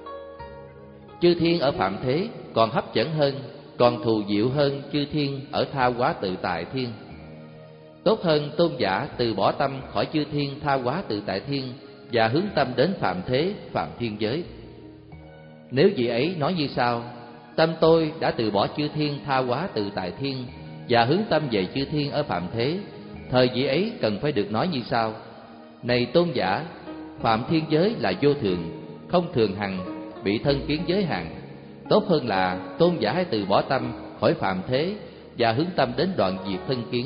Chư thiên ở phạm thế còn hấp dẫn hơn, còn thù diệu hơn chư thiên ở Tha Quá Tự Tại Thiên. Tốt hơn tôn giả từ bỏ tâm khỏi chư thiên Tha Quá Tự Tại Thiên và hướng tâm đến phạm thế, phạm thiên giới. Nếu vị ấy nói như sau, tâm tôi đã từ bỏ chư thiên Tha Quá Tự Tại Thiên và hướng tâm về chư thiên ở phạm thế, thời vị ấy cần phải được nói như sau. Này tôn giả, phạm thiên giới là vô thường, không thường hằng, bị thân kiến giới hạn. Tốt hơn là tôn giả hãy từ bỏ tâm khỏi phạm thế và hướng tâm đến đoạn diệt thân kiến.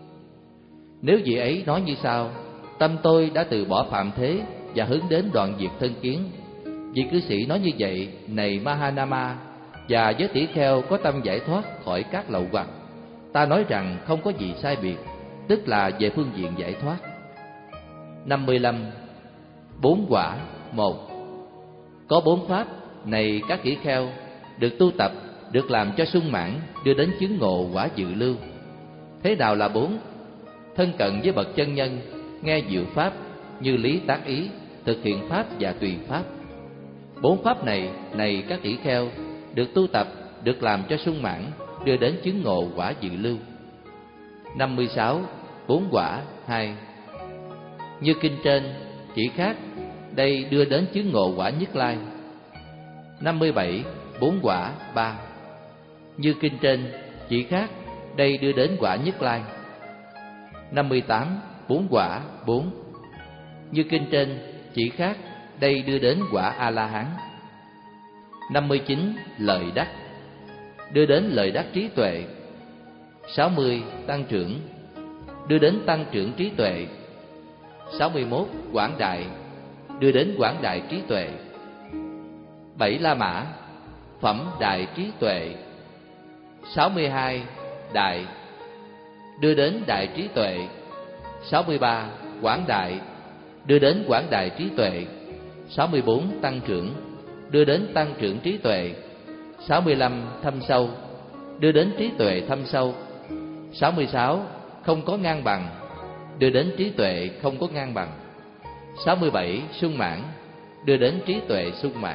Nếu vị ấy nói như sau, tâm tôi đã từ bỏ phạm thế và hướng đến đoạn diệt thân kiến, vị cư sĩ nói như vậy, này Mahanama, và với tỷ kheo có tâm giải thoát khỏi các lậu hoặc, ta nói rằng không có gì sai biệt, tức là về phương diện giải thoát. năm mươi lăm. Bốn quả. Một. Có bốn pháp, này các tỷ kheo, được tu tập, được làm cho sung mãn, đưa đến chứng ngộ quả dự lưu. Thế nào là bốn? Thân cận với bậc chân nhân, nghe diệu pháp, như lý tác ý, thực hiện pháp và tùy pháp. Bốn pháp này, này các tỷ kheo, được tu tập, được làm cho sung mãn, đưa đến chứng ngộ quả dự lưu. năm mươi sáu. Bốn quả. Hai. Như kinh trên, chỉ khác, đây đưa đến chứng ngộ quả Nhất Lai. năm mươi bảy. Bốn quả. Ba. Như kinh trên, chỉ khác, đây đưa đến quả Nhất Lai. Năm mươi tám. Bốn quả bốn. Như kinh trên chỉ khác, đây đưa đến quả A-la-hán. Năm mươi chín. Lợi đắc, đưa đến lợi đắc trí tuệ. Sáu mươi. Tăng trưởng, đưa đến tăng trưởng trí tuệ. Sáu mươi mốt. Quảng đại, đưa đến quảng đại trí tuệ. Bảy La Mã, phẩm đại trí tuệ. Sáu mươi hai. Đại, đưa đến đại trí tuệ. Sáu mươi ba. Quảng đại, đưa đến quảng đại trí tuệ. Sáu mươi bốn. Tăng trưởng, đưa đến tăng trưởng trí tuệ. Sáu mươi lăm. Thâm sâu, đưa đến trí tuệ thâm sâu. Sáu mươi sáu. Không có ngang bằng, đưa đến trí tuệ không có ngang bằng. Sáu mươi bảy. Sung mãn, đưa đến trí tuệ sung mãn.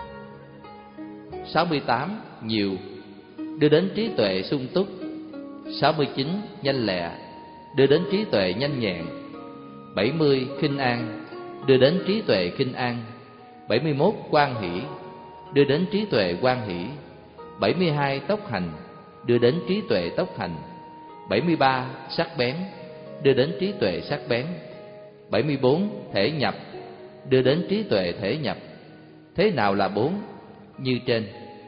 Sáu mươi tám. Nhiều, đưa đến trí tuệ sung túc. Sáu mươi chín. Nhanh lẹ, đưa đến trí tuệ nhanh nhẹn. Bảy mươi. Khinh an, đưa đến trí tuệ khinh an. Bảy mươi mốt. Quan hỷ, đưa đến trí tuệ quan hỷ. Bảy mươi hai. Tốc hành, đưa đến trí tuệ tốc hành. Bảy mươi ba. Sắc bén, đưa đến trí tuệ sắc bén. Bảy mươi bốn. Thể nhập, đưa đến trí tuệ thể nhập. Thế nào là bốn? Như trên.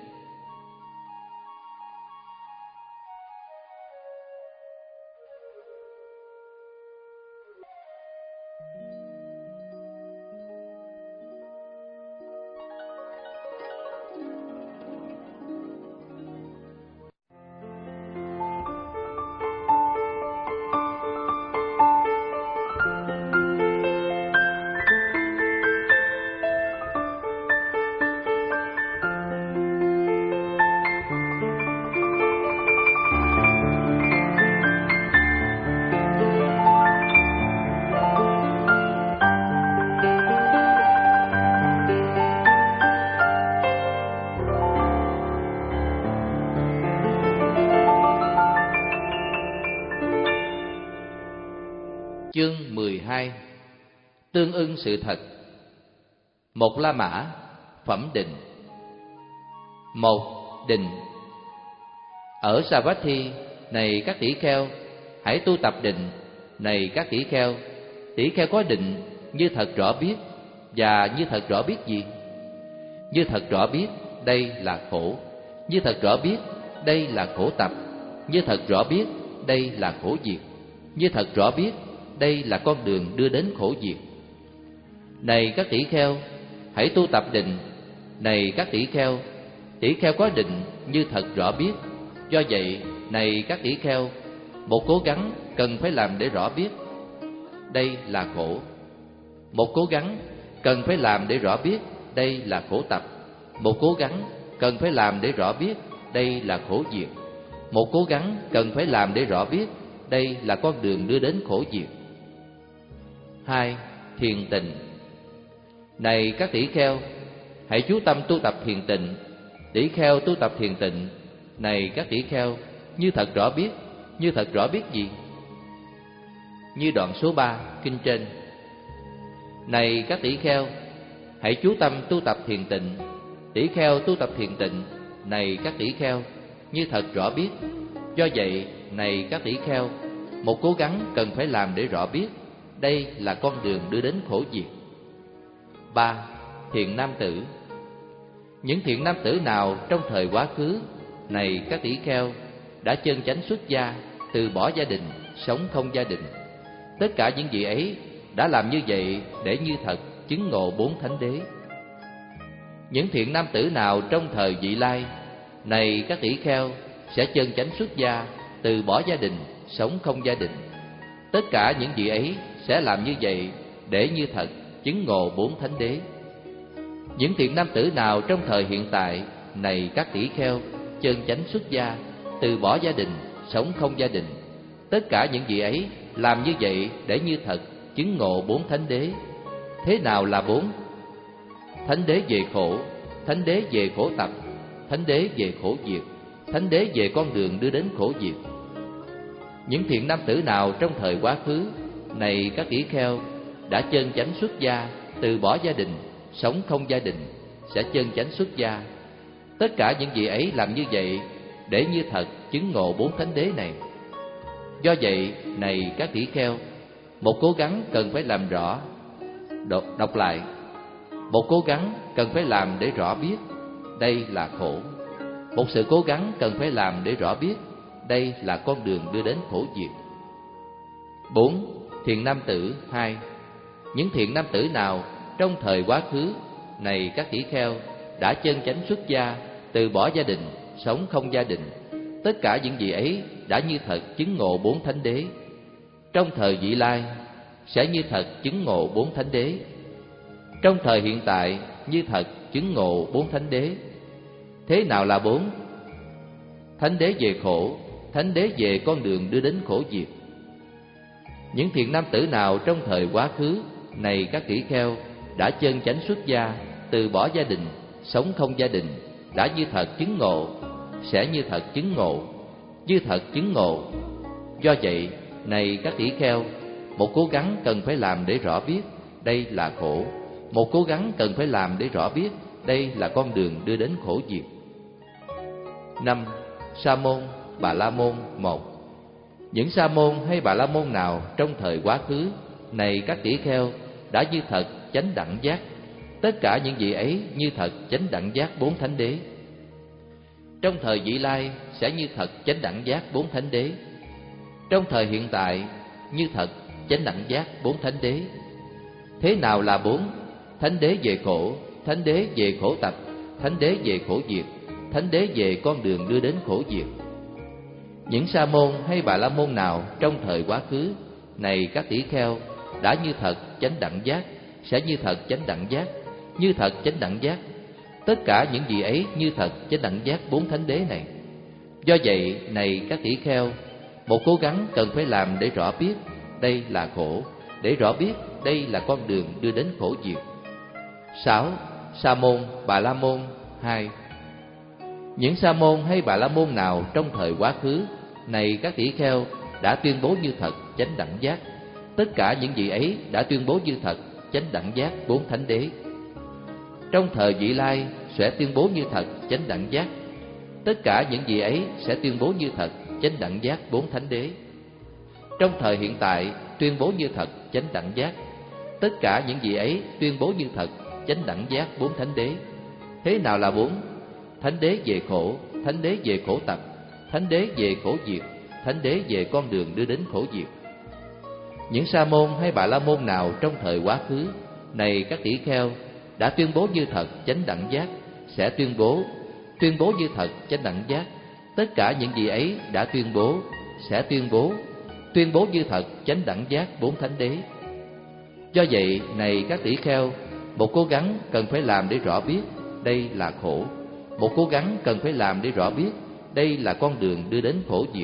Chương mười hai. Tương ưng sự thật. Một La Mã, phẩm định. Một. Định. Ở Savatthi, này các tỷ kheo, hãy tu tập định. Này các tỷ kheo, tỷ kheo có định như thật rõ biết. Và như thật rõ biết gì? Như thật rõ biết đây là khổ. Như thật rõ biết đây là khổ tập. Như thật rõ biết đây là khổ diệt. Như thật rõ biết đây là con đường đưa đến khổ diệt. Này các tỷ kheo, hãy tu tập định. Này các tỷ kheo, tỷ kheo có định như thật rõ biết. Do vậy, này các tỷ kheo, một cố gắng cần phải làm để rõ biết đây là khổ. Một cố gắng cần phải làm để rõ biết đây là khổ tập. Một cố gắng cần phải làm để rõ biết đây là khổ diệt. Một cố gắng cần phải làm để rõ biết đây là con đường đưa đến khổ diệt. Hai. Thiền tịnh. Này các tỷ kheo, hãy chú tâm tu tập thiền tịnh. Tỷ kheo tu tập thiền tịnh. Này các tỷ kheo, như thật rõ biết. Như thật rõ biết gì? Như đoạn số ba kinh trên. Này các tỷ kheo, hãy chú tâm tu tập thiền tịnh. Tỷ kheo tu tập thiền tịnh. Này các tỷ kheo, như thật rõ biết. Do vậy, này các tỷ kheo, một cố gắng cần phải làm để rõ biết đây là con đường đưa đến khổ diệt. Ba. Thiện nam tử. Những thiện nam tử nào trong thời quá khứ, này các tỷ kheo, đã chân chánh xuất gia, từ bỏ gia đình, sống không gia đình. Tất cả những vị ấy đã làm như vậy để như thật chứng ngộ bốn thánh đế. Những thiện nam tử nào trong thời vị lai, này các tỷ kheo, sẽ chân chánh xuất gia, từ bỏ gia đình, sống không gia đình. Tất cả những vị ấy sẽ làm như vậy để như thật chứng ngộ bốn thánh đế. Những thiện nam tử nào trong thời hiện tại, này các tỷ kheo, chân chánh xuất gia, từ bỏ gia đình, sống không gia đình. Tất cả những vị ấy làm như vậy để như thật chứng ngộ bốn thánh đế. Thế nào là bốn? Thánh đế về khổ, thánh đế về khổ tập, thánh đế về khổ diệt, thánh đế về con đường đưa đến khổ diệt. Những thiện nam tử nào trong thời quá khứ, này các tỷ kheo, đã chân chánh xuất gia, từ bỏ gia đình, sống không gia đình, sẽ chân chánh xuất gia. Tất cả những vị ấy làm như vậy để như thật chứng ngộ bốn thánh đế này. Do vậy, này các tỷ kheo, một cố gắng cần phải làm rõ. Đọc, đọc lại, một cố gắng cần phải làm để rõ biết, đây là khổ. Một sự cố gắng cần phải làm để rõ biết, đây là con đường đưa đến khổ diệt. Bốn. Thiện nam tử hai. Những thiện nam tử nào trong thời quá khứ, này các tỷ kheo, đã chân chánh xuất gia, từ bỏ gia đình, sống không gia đình, tất cả những gì ấy đã như thật chứng ngộ bốn thánh đế. Trong thời vị lai sẽ như thật chứng ngộ bốn thánh đế. Trong thời hiện tại như thật chứng ngộ bốn thánh đế. Thế nào là bốn? Thánh đế về khổ, thánh đế về con đường đưa đến khổ diệt. Những thiện nam tử nào trong thời quá khứ, này các tỷ kheo, đã chân chánh xuất gia, từ bỏ gia đình, sống không gia đình, đã như thật chứng ngộ, sẽ như thật chứng ngộ, như thật chứng ngộ. Do vậy, này các tỷ kheo, một cố gắng cần phải làm để rõ biết, đây là khổ. Một cố gắng cần phải làm để rõ biết, đây là con đường đưa đến khổ diệt. Năm. Sa môn, Bà la môn một. Những sa môn hay Bà la môn nào trong thời quá khứ, này các tỷ kheo, đã như thật chánh đẳng giác, tất cả những vị ấy như thật chánh đẳng giác bốn thánh đế. Trong thời vị lai sẽ như thật chánh đẳng giác bốn thánh đế. Trong thời hiện tại như thật chánh đẳng giác bốn thánh đế. Thế nào là bốn? Thánh đế về khổ, thánh đế về khổ tập, thánh đế về khổ diệt, thánh đế về con đường đưa đến khổ diệt. Những sa môn hay Bà la môn nào trong thời quá khứ, này các tỷ kheo, đã như thật chánh đẳng giác, sẽ như thật chánh đẳng giác, như thật chánh đẳng giác, tất cả những gì ấy như thật chánh đẳng giác bốn thánh đế này. Do vậy, này các tỷ kheo, một cố gắng cần phải làm để rõ biết, đây là khổ, để rõ biết, đây là con đường đưa đến khổ diệt. Sáu. Sa môn, Bà la môn hai. Những sa môn hay Bà la môn nào trong thời quá khứ, này các tỷ kheo, đã tuyên bố như thật chánh đẳng giác, tất cả những gì ấy đã tuyên bố như thật chánh đẳng giác bốn thánh đế. Trong thời vị lai sẽ tuyên bố như thật chánh đẳng giác, tất cả những gì ấy sẽ tuyên bố như thật chánh đẳng giác bốn thánh đế. Trong thời hiện tại tuyên bố như thật chánh đẳng giác, tất cả những gì ấy tuyên bố như thật chánh đẳng giác bốn thánh đế. Thế nào là bốn? Thánh đế về khổ, thánh đế về khổ tập, thánh đế về khổ diệt, thánh đế về con đường đưa đến khổ diệt. Những sa môn hay Bà la môn nào trong thời quá khứ, này các tỷ kheo, đã tuyên bố như thật chánh đẳng giác, sẽ tuyên bố, tuyên bố như thật chánh đẳng giác, tất cả những gì ấy đã tuyên bố, sẽ tuyên bố, tuyên bố như thật chánh đẳng giác bốn thánh đế. Do vậy, này các tỷ kheo, một cố gắng cần phải làm để rõ biết, đây là khổ. Một cố gắng cần phải làm để rõ biết, đây là con đường đưa đến khổ diệt.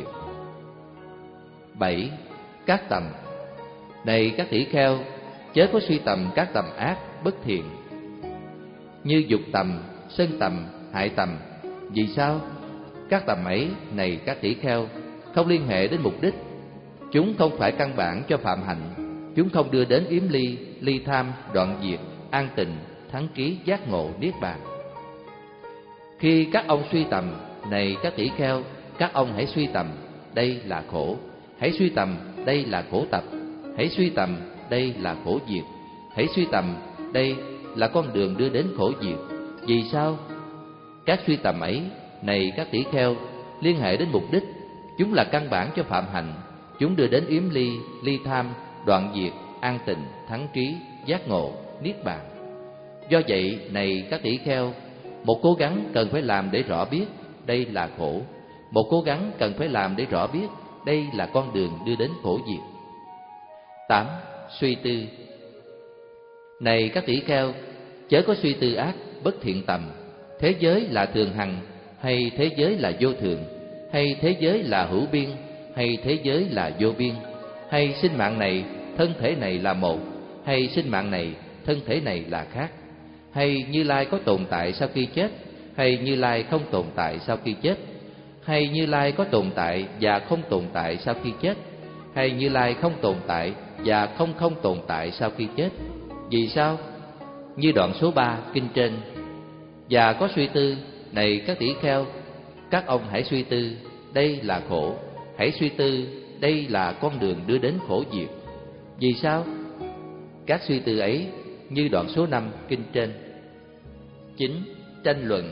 Bảy. Các tầm. Này các tỷ kheo, chớ có suy tầm các tầm ác, bất thiện, như dục tầm, sân tầm, hại tầm. Vì sao? Các tầm ấy, này các tỷ kheo, không liên hệ đến mục đích. Chúng không phải căn bản cho phạm hạnh. Chúng không đưa đến yếm ly, ly tham, đoạn diệt, an tịnh, thắng ký, giác ngộ, niết bàn. Khi các ông suy tầm, này các tỷ kheo, các ông hãy suy tầm, đây là khổ. Hãy suy tầm, đây là khổ tập. Hãy suy tầm, đây là khổ diệt. Hãy suy tầm, đây là con đường đưa đến khổ diệt. Vì sao? Các suy tầm ấy, này các tỷ kheo, liên hệ đến mục đích. Chúng là căn bản cho phạm hạnh. Chúng đưa đến yếm ly, ly tham, đoạn diệt, an tịnh, thắng trí, giác ngộ, niết bàn. Do vậy, này các tỷ kheo, một cố gắng cần phải làm để rõ biết, đây là khổ. Một cố gắng cần phải làm để rõ biết, đây là con đường đưa đến khổ diệt. Tám. Suy tư. Này các tỷ kheo, chớ có suy tư ác, bất thiện tầm. Thế giới là thường hằng, hay thế giới là vô thường, hay thế giới là hữu biên, hay thế giới là vô biên, hay sinh mạng này, thân thể này là một, hay sinh mạng này, thân thể này là khác, hay Như Lai có tồn tại sau khi chết, hay Như Lai không tồn tại sau khi chết, hay Như Lai có tồn tại và không tồn tại sau khi chết, hay Như Lai không tồn tại và không không tồn tại sau khi chết. Vì sao? Như đoạn số ba kinh trên. Và có suy tư, này các tỷ kheo, các ông hãy suy tư, đây là khổ. Hãy suy tư, đây là con đường đưa đến khổ diệt. Vì sao? Các suy tư ấy như đoạn số năm kinh trên. Chín. Tranh luận.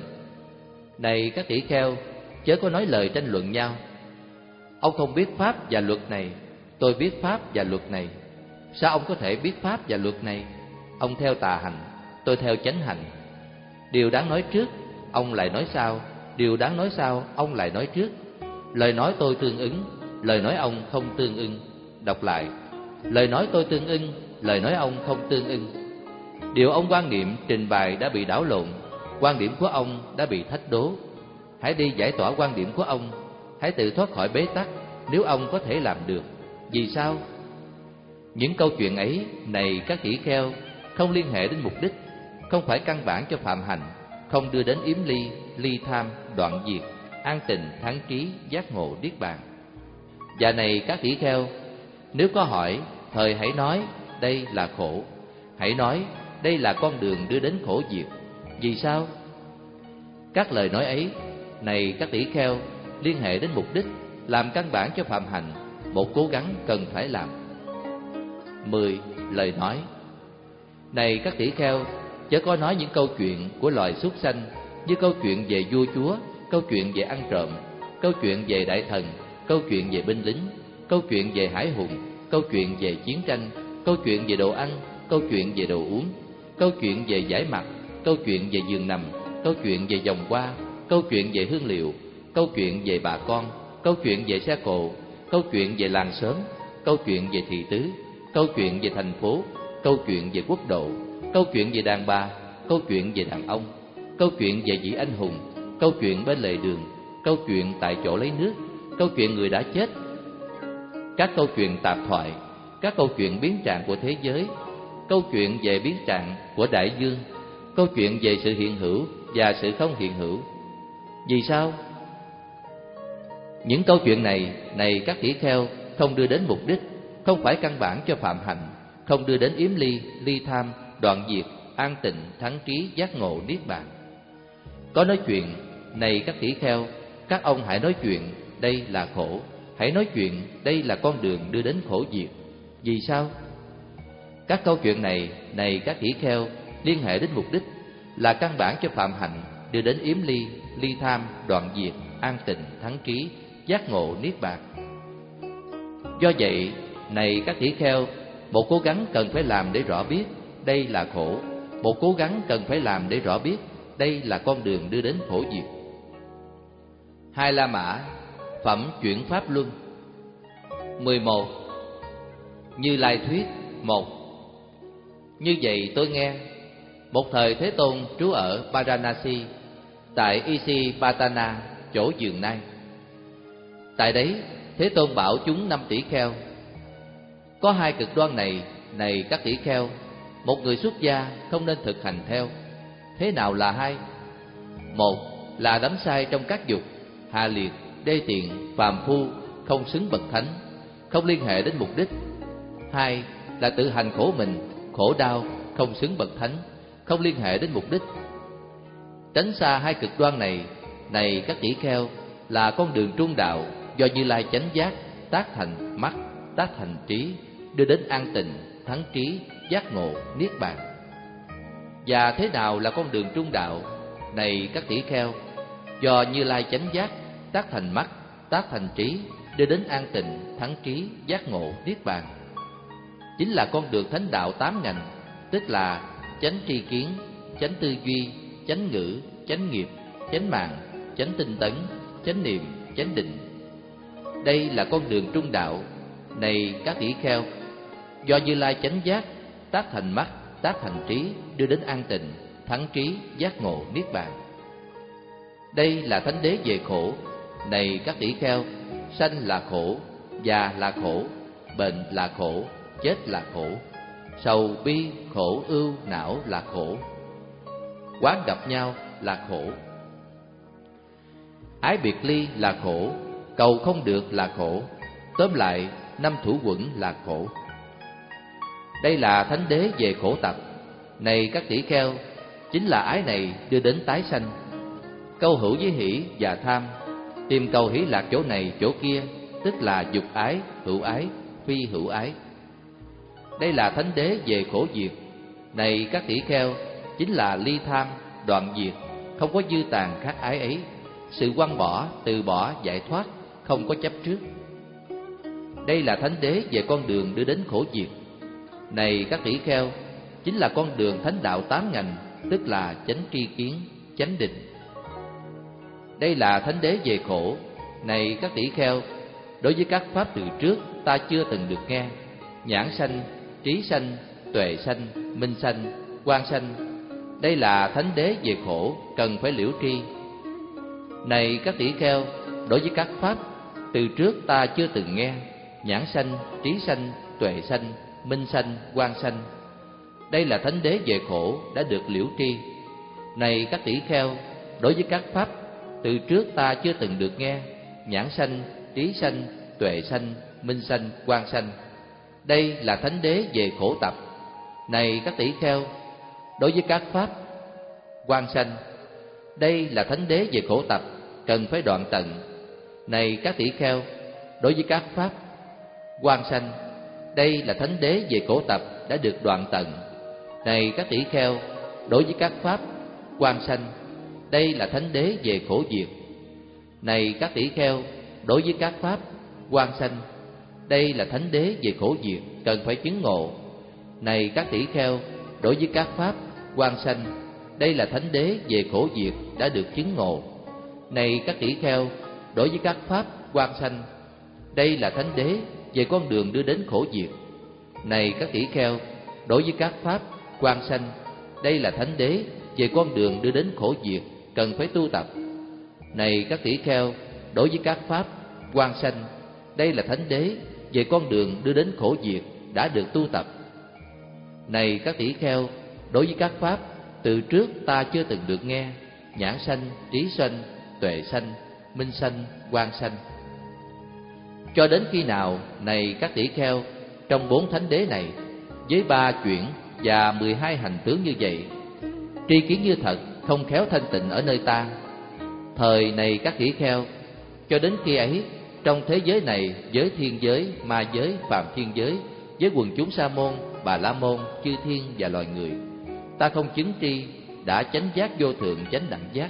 Này các tỷ kheo, chớ có nói lời tranh luận nhau. Ông không biết pháp và luật này, tôi biết pháp và luật này. Sao ông có thể biết pháp và luật này? Ông theo tà hành, tôi theo chánh hành. Điều đáng nói trước, ông lại nói sau. Điều đáng nói sau, ông lại nói trước. Lời nói tôi tương ứng, lời nói ông không tương ưng. Đọc lại. Lời nói tôi tương ưng, lời nói ông không tương ưng. Điều ông quan niệm trình bày đã bị đảo lộn, quan điểm của ông đã bị thách đố. Hãy đi giải tỏa quan điểm của ông, hãy tự thoát khỏi bế tắc nếu ông có thể làm được. Vì sao? Những câu chuyện ấy, này các tỷ kheo, không liên hệ đến mục đích, không phải căn bản cho phạm hành, không đưa đến yếm ly, ly tham, đoạn diệt, an tịnh, thắng trí, giác ngộ, niết bàn. Và này các tỷ kheo, nếu có hỏi, thời hãy nói đây là khổ. Hãy nói đây là con đường đưa đến khổ diệt. Vì sao? Các lời nói ấy, này các tỷ kheo, liên hệ đến mục đích, làm căn bản cho phạm hành, một cố gắng cần phải làm. Mười. Lời nói. Này các tỷ kheo, chớ có nói những câu chuyện của loài súc sanh, như câu chuyện về vua chúa, câu chuyện về ăn trộm, câu chuyện về đại thần, câu chuyện về binh lính, câu chuyện về hải hùng, câu chuyện về chiến tranh, câu chuyện về đồ ăn, câu chuyện về đồ uống, câu chuyện về giải mặt, câu chuyện về giường nằm, câu chuyện về vòng hoa, câu chuyện về hương liệu, câu chuyện về bà con, câu chuyện về xe cộ, câu chuyện về làng xóm, câu chuyện về thị tứ, câu chuyện về thành phố, câu chuyện về quốc độ, câu chuyện về đàn bà, câu chuyện về đàn ông, câu chuyện về vị anh hùng, câu chuyện bên lề đường, câu chuyện tại chỗ lấy nước, câu chuyện người đã chết, các câu chuyện tạp thoại, các câu chuyện biến trạng của thế giới, câu chuyện về biến trạng của đại dương, câu chuyện về sự hiện hữu và sự không hiện hữu. Vì sao? Những câu chuyện này, này các tỷ kheo, không đưa đến mục đích, không phải căn bản cho phạm hạnh, không đưa đến yếm ly, ly tham, đoạn diệt, an tịnh, thắng trí, giác ngộ, niết bàn. Có nói chuyện, này các tỷ kheo, các ông hãy nói chuyện, đây là khổ. Hãy nói chuyện, đây là con đường đưa đến khổ diệt. Vì sao? Các câu chuyện này, này các tỷ kheo, liên hệ đến mục đích, là căn bản cho phạm hạnh, đưa đến yếm ly, ly tham, đoạn diệt, an tịnh, thắng trí, giác ngộ, niết bàn. Do vậy, này các tỷ kheo, một cố gắng cần phải làm để rõ biết đây là khổ, một cố gắng cần phải làm để rõ biết đây là con đường đưa đến khổ diệt. Hai La Mã, phẩm chuyển pháp luân. Mười một. Như Lai thuyết. Một. Như vậy tôi nghe, một thời Thế Tôn trú ở Varanasi, tại Isipatana, chỗ giường nay. Tại đấy, Thế Tôn bảo chúng năm tỷ kheo: có hai cực đoan này, này các tỷ kheo, một người xuất gia không nên thực hành theo. Thế nào là hai? Một là đắm say trong các dục, hạ liệt, đê tiện, phàm phu, không xứng bậc thánh, không liên hệ đến mục đích. Hai là tự hành khổ mình, khổ đau, không xứng bậc thánh, không liên hệ đến mục đích. Tránh xa hai cực đoan này, này các tỷ kheo, là con đường trung đạo do Như Lai chánh giác tác thành mắt, tác thành trí, đưa đến an tịnh, thắng trí, giác ngộ, niết bàn. Và thế nào là con đường trung đạo, này các tỷ kheo, do Như Lai chánh giác tác thành mắt, tác thành trí, đưa đến an tịnh, thắng trí, giác ngộ, niết bàn? Chính là con đường thánh đạo tám ngành, tức là chánh tri kiến, chánh tư duy, chánh ngữ, chánh nghiệp, chánh mạng, chánh tinh tấn, chánh niệm, chánh định. Đây là con đường trung đạo, này các tỷ kheo, do Như Lai chánh giác tác thành mắt, tác thành trí, đưa đến an tịnh, thắng trí, giác ngộ, niết bàn. Đây là thánh đế về khổ, này các tỷ kheo, sanh là khổ, già là khổ, bệnh là khổ, chết là khổ, sầu bi khổ ưu não là khổ, quán gặp nhau là khổ, ái biệt ly là khổ, cầu không được là khổ, tóm lại năm thủ quẩn là khổ. Đây là thánh đế về khổ tập, này các tỷ kheo, chính là ái này đưa đến tái sanh. câu hữu với hỷ và tham, tìm cầu hỷ lạc chỗ này chỗ kia, tức là dục ái, hữu ái, phi hữu ái. Đây là thánh đế về khổ diệt. Này các tỷ kheo, chính là ly tham, đoạn diệt, không có dư tàn khát ái ấy, sự quăng bỏ, từ bỏ, giải thoát, không có chấp trước. Đây là thánh đế về con đường đưa đến khổ diệt. Này các tỷ kheo, chính là con đường thánh đạo tám ngành, tức là chánh tri kiến, chánh định. Đây là thánh đế về khổ. Này các tỷ kheo, đối với các pháp từ trước ta chưa từng được nghe, nhãn sanh, trí sanh, tuệ sanh, minh sanh, quang sanh. Đây là thánh đế về khổ, cần phải liễu tri. Này các tỷ kheo, đối với các pháp từ trước ta chưa từng nghe, nhãn sanh, trí sanh, tuệ sanh, minh sanh, quang sanh. Đây là thánh đế về khổ, đã được liễu tri. Này các tỷ kheo, đối với các pháp từ trước ta chưa từng được nghe, nhãn sanh, trí sanh, tuệ sanh, minh sanh, quang sanh. Đây là thánh đế về khổ tập. Này các tỷ kheo, đối với các pháp quang sanh, đây là thánh đế về khổ tập, cần phải đoạn tận. Này các tỷ kheo, đối với các pháp quang sanh, đây là thánh đế về khổ tập, đã được đoạn tận. Này các tỷ kheo, đối với các pháp quang sanh, đây là thánh đế về khổ diệt. Này các tỷ kheo, đối với các pháp quang sanh, đây là thánh đế về khổ diệt, cần phải chứng ngộ. Này các tỷ kheo, đối với các pháp quang sanh, đây là thánh đế về khổ diệt, đã được chứng ngộ. Này các tỷ kheo, đối với các pháp quang sanh, đây là thánh đế về con đường đưa đến khổ diệt. Này các tỷ kheo, đối với các pháp quang sanh, đây là thánh đế về con đường đưa đến khổ diệt, cần phải tu tập. Này các tỷ kheo, đối với các pháp quang sanh, đây là thánh đế về con đường đưa đến khổ diệt, đã được tu tập. Này các tỷ kheo, đối với các pháp từ trước ta chưa từng được nghe, nhãn sanh, trí sanh, tuệ sanh, minh sanh, quang sanh. Cho đến khi nào, này các tỷ kheo, trong bốn thánh đế này, với ba chuyển và mười hai hành tướng như vậy, tri kiến như thật, không khéo thanh tịnh ở nơi ta. Thời này các tỷ kheo, cho đến khi ấy, trong thế giới này, giới thiên giới, ma giới, phàm thiên giới, với quần chúng sa môn, bà la môn, chư thiên và loài người, ta không chứng tri, đã chánh giác vô thượng chánh đẳng giác.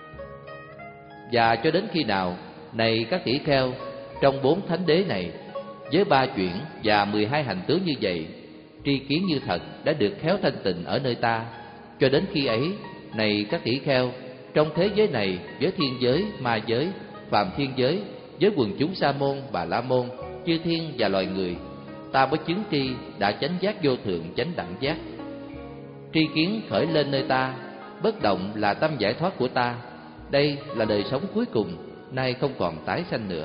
Và cho đến khi nào, này các tỷ kheo, trong bốn thánh đế này, với ba chuyển và mười hai hành tướng như vậy, tri kiến như thật, đã được khéo thanh tịnh ở nơi ta. Cho đến khi ấy, này các tỷ kheo, trong thế giới này, với thiên giới, ma giới, phàm thiên giới, với quần chúng sa môn, bà la môn, chư thiên và loài người, ta mới chứng tri, đã chánh giác vô thượng chánh đẳng giác. Tri kiến khởi lên nơi ta, bất động là tâm giải thoát của ta. Đây là đời sống cuối cùng, nay không còn tái sanh nữa.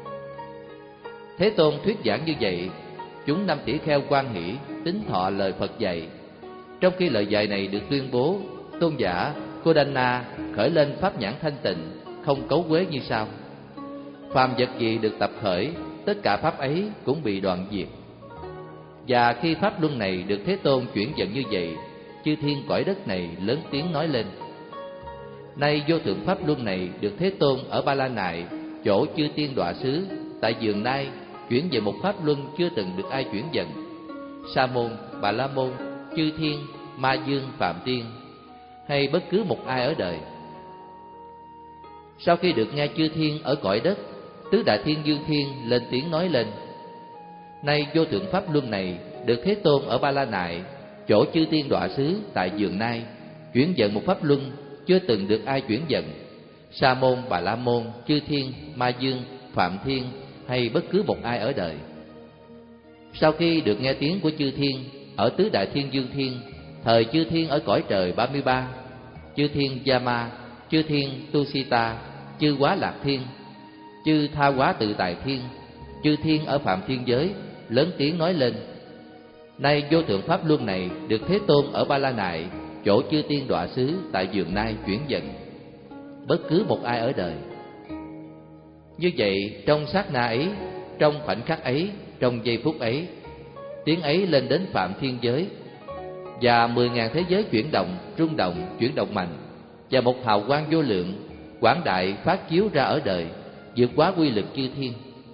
Thế Tôn thuyết giảng như vậy, chúng năm tỷ kheo hoan hỷ, tín thọ lời Phật dạy. Trong khi lời dạy này được tuyên bố, tôn giả Kodana khởi lên pháp nhãn thanh tịnh, không cấu quế như sau: phàm vật gì được tập khởi, tất cả pháp ấy cũng bị đoạn diệt. Và khi pháp luân này được Thế Tôn chuyển dẫn như vậy, chư thiên cõi đất này lớn tiếng nói lên: nay vô thượng pháp luân này được Thế Tôn ở Ba La Nại, chỗ chư tiên đọa xứ tại Dường Nai, chuyển về một pháp luân chưa từng được ai chuyển dẫn. Sa môn, Bà La môn, chư thiên, ma dương, phạm tiên, hay bất cứ một ai ở đời, sau khi được nghe chư thiên ở cõi đất, tứ đại thiên dương thiên lên tiếng nói lên: nay vô thượng pháp luân này được Thế Tôn ở Ba La Nại, chỗ chư tiên đọa xứ tại Dường Nai, chuyển dẫn một pháp luân chưa từng được ai chuyển dẫn. Sa môn, Bà La môn, chư thiên, ma dương, phạm thiên, hay bất cứ một ai ở đời, sau khi được nghe tiếng của chư thiên ở tứ đại thiên dương thiên, thời chư thiên ở cõi trời ba mươi ba, chư thiên Yama, chư thiên Tusita, chư Quá Lạc thiên, chư Tha Quá Tự Tại thiên, chư thiên ở phạm thiên giới lớn tiếng nói lên: nay vô thượng pháp luân này được Thế Tôn ở Ba La Nại, chỗ chư tiên đọa xứ tại Dường Nai chuyển dẫn, bất cứ một ai ở đời. Như vậy, trong sát na ấy, trong khoảnh khắc ấy, trong giây phút ấy, tiếng ấy lên đến phạm thiên giới, và mười ngàn thế giới chuyển động, rung động, chuyển động mạnh, và một hào quang vô lượng quảng đại phát chiếu ra ở đời, vượt quá quy lực chư thiên.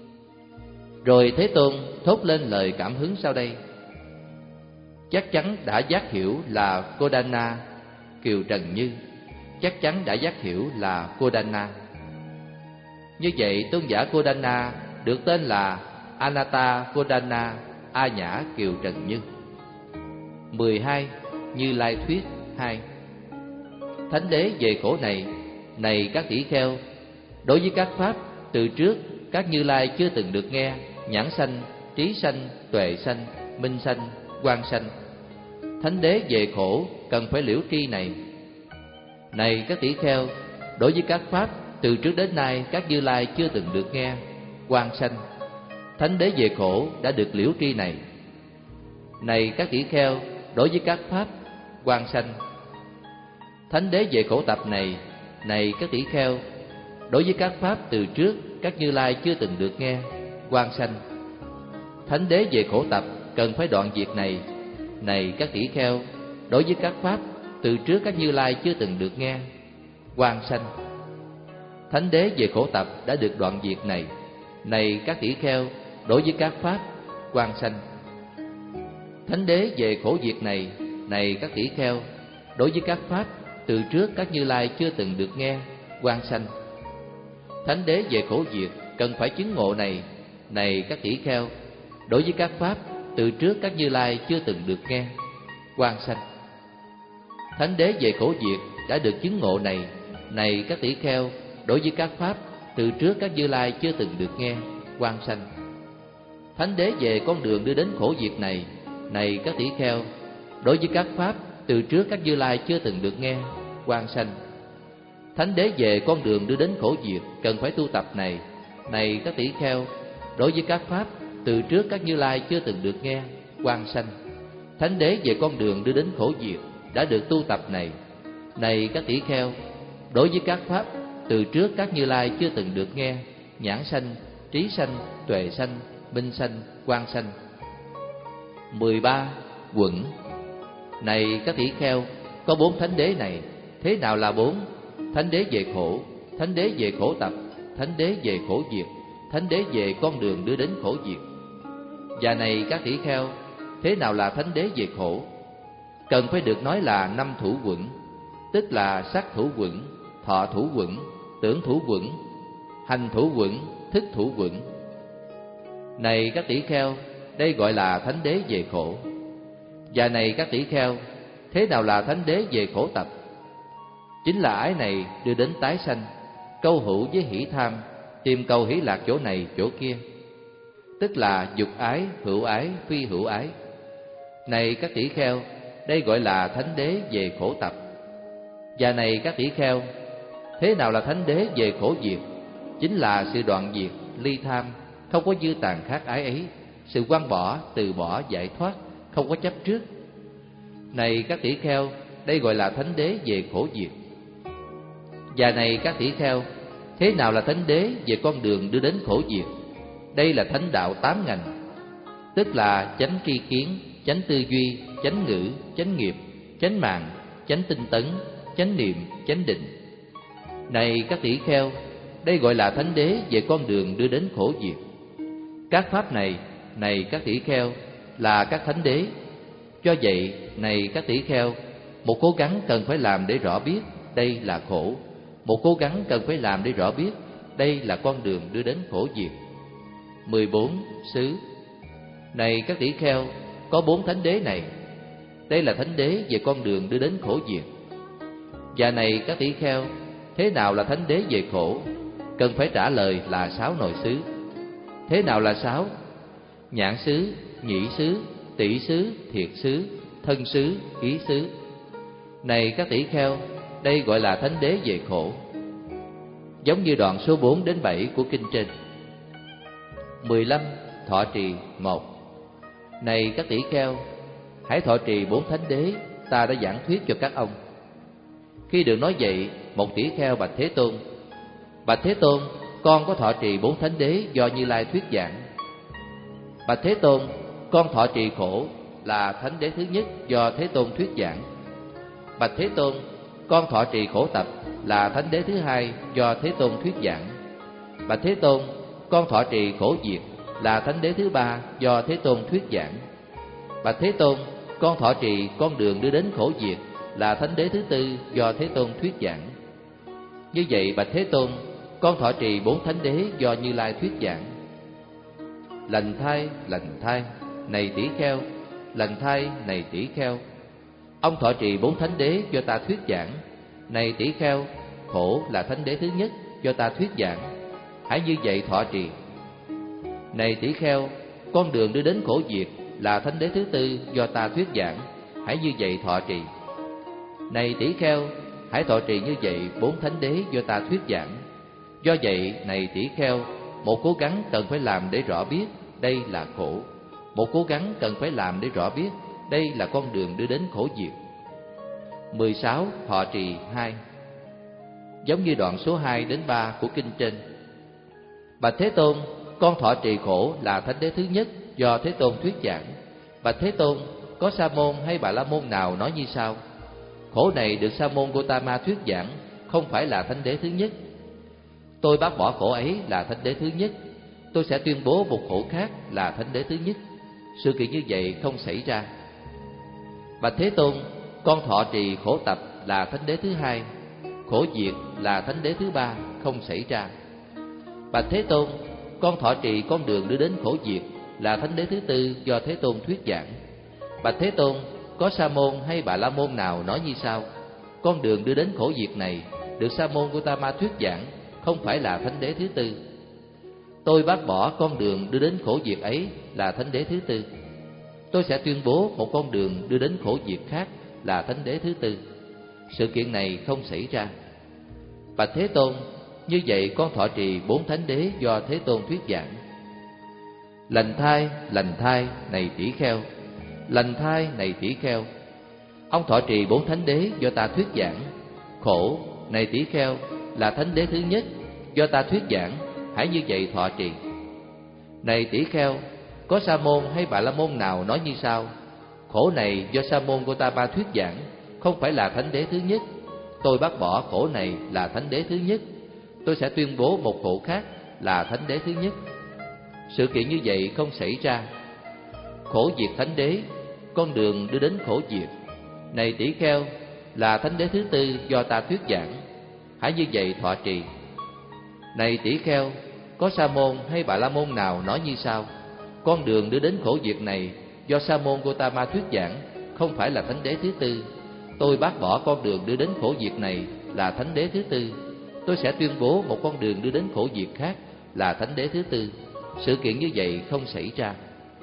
Rồi Thế Tôn thốt lên lời cảm hứng sau đây: chắc chắn đã giác hiểu là Kodana, Kiều Trần Như, chắc chắn đã giác hiểu là Kodana. Như vậy tôn giả Kodana được tên là Anatta Kodana A Nhã Kiều Trần Như. mười hai. Như Lai thuyết hai. Thánh đế về khổ này, này các tỷ kheo, đối với các pháp từ trước các Như Lai chưa từng được nghe, nhãn sanh, trí sanh, tuệ sanh, minh sanh, quang sanh. Thánh đế về khổ cần phải liễu tri này. Này các tỷ kheo, đối với các pháp từ trước đến nay các Như Lai chưa từng được nghe, quang sanh. Thánh đế về khổ đã được liễu tri này. Này các tỷ kheo, đối với các pháp quang sanh. Thánh đế về khổ tập này, này các tỷ kheo, đối với các pháp từ trước các Như Lai chưa từng được nghe, quang sanh. Thánh đế về khổ tập cần phải đoạn diệt này. Này các tỷ kheo, đối với các pháp từ trước các Như Lai chưa từng được nghe, quang sanh. Thánh đế về khổ tập đã được đoạn diệt này. Này các tỷ kheo, đối với các pháp quang sanh. Thánh đế về khổ diệt này, này các tỷ kheo, đối với các pháp từ trước các Như Lai chưa từng được nghe, quang sanh. Thánh đế về khổ diệt cần phải chứng ngộ này. Này các tỷ kheo, đối với các pháp từ trước các Như Lai chưa từng được nghe, quang sanh. Thánh đế về khổ diệt đã được chứng ngộ này. Này các tỷ kheo, đối với các pháp từ trước các Như Lai chưa từng được nghe, quang sanh. Thánh đế về con đường đưa đến khổ diệt này. Này các tỷ kheo, đối với các pháp từ trước các Như Lai chưa từng được nghe, quang sanh. Thánh đế về con đường đưa đến khổ diệt cần phải tu tập này. Này các tỷ kheo, đối với các pháp từ trước các Như Lai chưa từng được nghe, quang sanh. Thánh đế về con đường đưa đến khổ diệt đã được tu tập này. Này các tỷ kheo, đối với các pháp từ trước các Như Lai chưa từng được nghe, nhãn sanh, trí sanh, tuệ sanh, minh sanh, quang sanh. mười ba. Quẩn. Này các tỷ kheo, có bốn thánh đế này. Thế nào là bốn? Thánh đế về khổ, thánh đế về khổ tập, thánh đế về khổ diệt, thánh đế về con đường đưa đến khổ diệt. Và này các tỷ kheo, thế nào là thánh đế về khổ? Cần phải được nói là năm thủ quẩn, tức là sắc thủ quẩn, thọ thủ quẩn, tưởng thủ quẩn, hành thủ quẩn, thức thủ quẩn. Này các tỷ kheo, đây gọi là thánh đế về khổ. Và này các tỷ kheo, thế nào là thánh đế về khổ tập? Chính là ái này đưa đến tái sanh, câu hữu với hỷ tham, tìm cầu hỷ lạc chỗ này chỗ kia, tức là dục ái, hữu ái, phi hữu ái. Này các tỷ kheo, đây gọi là thánh đế về khổ tập. Và này các tỷ kheo, thế nào là thánh đế về khổ diệt? Chính là sự đoạn diệt, ly tham, không có dư tàn khác ái ấy, sự quăng bỏ, từ bỏ, giải thoát, không có chấp trước. Này các tỷ kheo, đây gọi là thánh đế về khổ diệt. Và này các tỷ kheo, thế nào là thánh đế về con đường đưa đến khổ diệt? Đây là thánh đạo tám ngành, tức là chánh tri kiến, chánh tư duy, chánh ngữ, chánh nghiệp, chánh mạng, chánh tinh tấn, chánh niệm, chánh định. Này các tỷ kheo, đây gọi là thánh đế về con đường đưa đến khổ diệt. Các pháp này, này các tỷ kheo, là các thánh đế. Do vậy, này các tỷ kheo, một cố gắng cần phải làm để rõ biết đây là khổ, một cố gắng cần phải làm để rõ biết đây là con đường đưa đến khổ diệt. mười bốn. Xứ. Này các tỷ kheo, có bốn thánh đế này. Đây là thánh đế về con đường đưa đến khổ diệt. Và này các tỷ kheo, thế nào là thánh đế về khổ? Cần phải trả lời là sáu nội xứ. Thế nào là sáu? Nhãn xứ, nhĩ xứ, tỷ xứ, thiệt xứ, thân xứ, ý xứ. Này các tỷ kheo, đây gọi là thánh đế về khổ. Giống như đoạn số bốn đến bảy của kinh trên. mười lăm. Thọ trì một. Này các tỷ kheo, hãy thọ trì bốn thánh đế ta đã giảng thuyết cho các ông. Khi được nói vậy, một tỷ kheo bạch Thế Tôn: Bạch Thế Tôn, con có thọ trì bốn thánh đế do Như Lai thuyết giảng. Bạch Thế Tôn, con thọ trì khổ là thánh đế thứ nhất do Thế Tôn thuyết giảng. Bạch Thế Tôn, con thọ trì khổ tập là thánh đế thứ hai do Thế Tôn thuyết giảng. Bạch Thế Tôn, con thọ trì khổ diệt là thánh đế thứ ba do Thế Tôn thuyết giảng. Bạch Thế Tôn, con thọ trì con đường đưa đến khổ diệt là thánh đế thứ tư do Thế Tôn thuyết giảng. Như vậy Bạch Thế Tôn, con thọ trì bốn thánh đế do Như Lai thuyết giảng. Lành thai, lành thai, này tỷ kheo, lành thai, này tỷ kheo. Ông thọ trì bốn thánh đế do ta thuyết giảng. Này tỷ kheo, khổ là thánh đế thứ nhất do ta thuyết giảng, hãy như vậy thọ trì. Này tỷ kheo, con đường đưa đến khổ diệt là thánh đế thứ tư do ta thuyết giảng, hãy như vậy thọ trì. Này tỷ kheo, hãy thọ trì như vậy bốn thánh đế do ta thuyết giảng. Do vậy, này tỷ kheo, một cố gắng cần phải làm để rõ biết đây là khổ. Một cố gắng cần phải làm để rõ biết đây là con đường đưa đến khổ diệt. mười sáu. Thọ trì hai. Giống như đoạn số hai đến ba của kinh trên. Bạch Thế Tôn, con thọ trì khổ là thánh đế thứ nhất do Thế Tôn thuyết giảng. Bạch Thế Tôn, có Sa môn hay Bà La môn nào nói như sau: khổ này được Sa môn Gotama thuyết giảng, không phải là thánh đế thứ nhất. Tôi bác bỏ khổ ấy là thánh đế thứ nhất, tôi sẽ tuyên bố một khổ khác là thánh đế thứ nhất. Sự kiện như vậy không xảy ra. Bạch Thế Tôn, con thọ trì khổ tập là thánh đế thứ hai, khổ diệt là thánh đế thứ ba, không xảy ra. Bạch Thế Tôn, con thọ trì con đường đưa đến khổ diệt là thánh đế thứ tư do Thế Tôn thuyết giảng. Bạch Thế Tôn, có Sa môn hay Bà La môn nào nói như sau: con đường đưa đến khổ diệt này được Sa môn Gotama thuyết giảng, không phải là thánh đế thứ tư. Tôi bác bỏ con đường đưa đến khổ diệt ấy là thánh đế thứ tư. Tôi sẽ tuyên bố một con đường đưa đến khổ diệt khác là thánh đế thứ tư. Sự kiện này không xảy ra. Bạch Thế Tôn, như vậy con thọ trì bốn thánh đế do Thế Tôn thuyết giảng. Lành thai, lành thai, này tỷ kheo, lành thai, này tỷ kheo. Ông thọ trì bốn thánh đế do ta thuyết giảng. Khổ, này tỷ kheo, là thánh đế thứ nhất do ta thuyết giảng, hãy như vậy thọ trì. Này tỷ kheo, có Sa môn hay Bà La môn nào nói như sau: khổ này do Sa môn Gotama thuyết giảng, không phải là thánh đế thứ nhất. Tôi bác bỏ khổ này là thánh đế thứ nhất, tôi sẽ tuyên bố một khổ khác là thánh đế thứ nhất. Sự kiện như vậy không xảy ra. Khổ diệt thánh đế, con đường đưa đến khổ diệt. Này tỷ kheo, là thánh đế thứ tư do ta thuyết giảng, hãy như vậy thọ trì. Này tỷ kheo, có Sa môn hay Bà La môn nào nói như sau: con đường đưa đến khổ diệt này do Sa môn Gotama thuyết giảng, không phải là thánh đế thứ tư. Tôi bác bỏ con đường đưa đến khổ diệt này là thánh đế thứ tư, tôi sẽ tuyên bố một con đường đưa đến khổ diệt khác là thánh đế thứ tư. Sự kiện như vậy không xảy ra.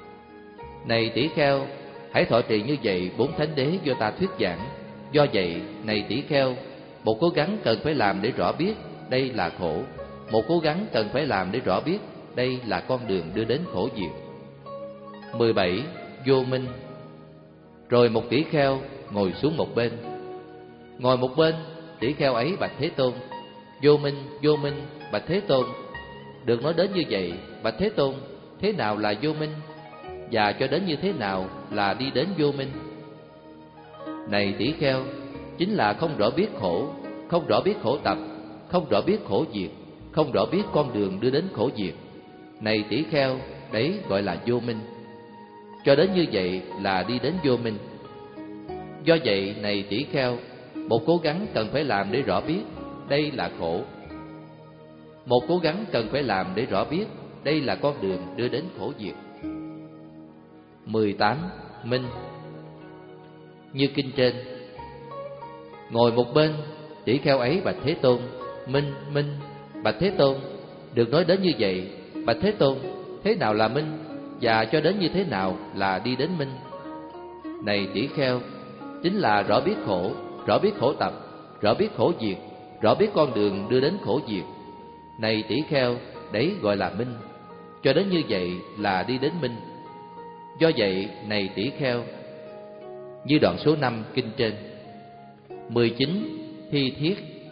Này tỷ kheo, hãy thọ trì như vậy bốn thánh đế do ta thuyết giảng. Do vậy, này tỷ kheo, một cố gắng cần phải làm để rõ biết đây là khổ. Một cố gắng cần phải làm để rõ biết đây là con đường đưa đến khổ diệt. mười bảy. Vô minh. Rồi một tỷ kheo ngồi xuống một bên. Ngồi một bên, tỷ kheo ấy bạch Thế Tôn: vô minh, vô minh, bạch Thế Tôn. Được nói đến như vậy, bạch Thế Tôn, thế nào là vô minh? Và cho đến như thế nào là đi đến vô minh? Này tỷ kheo, chính là không rõ biết khổ, không rõ biết khổ tập, không rõ biết khổ diệt, không rõ biết con đường đưa đến khổ diệt. Này tỷ kheo, đấy gọi là vô minh. Cho đến như vậy là đi đến vô minh. Do vậy, này tỷ kheo, một cố gắng cần phải làm để rõ biết đây là khổ. Một cố gắng cần phải làm để rõ biết đây là con đường đưa đến khổ diệt. mười tám. Minh. Như kinh trên. Ngồi một bên, tỷ kheo ấy bạch Thế Tôn: minh, minh, bạch Thế Tôn. Được nói đến như vậy, bạch Thế Tôn, thế nào là minh? Và cho đến như thế nào là đi đến minh? Này tỷ kheo, chính là rõ biết khổ, rõ biết khổ tập, rõ biết khổ diệt, rõ biết con đường đưa đến khổ diệt. Này tỷ kheo, đấy gọi là minh. Cho đến như vậy là đi đến minh. Do vậy, này tỷ kheo, như đoạn số năm kinh trên. mười chín. Thi thiết.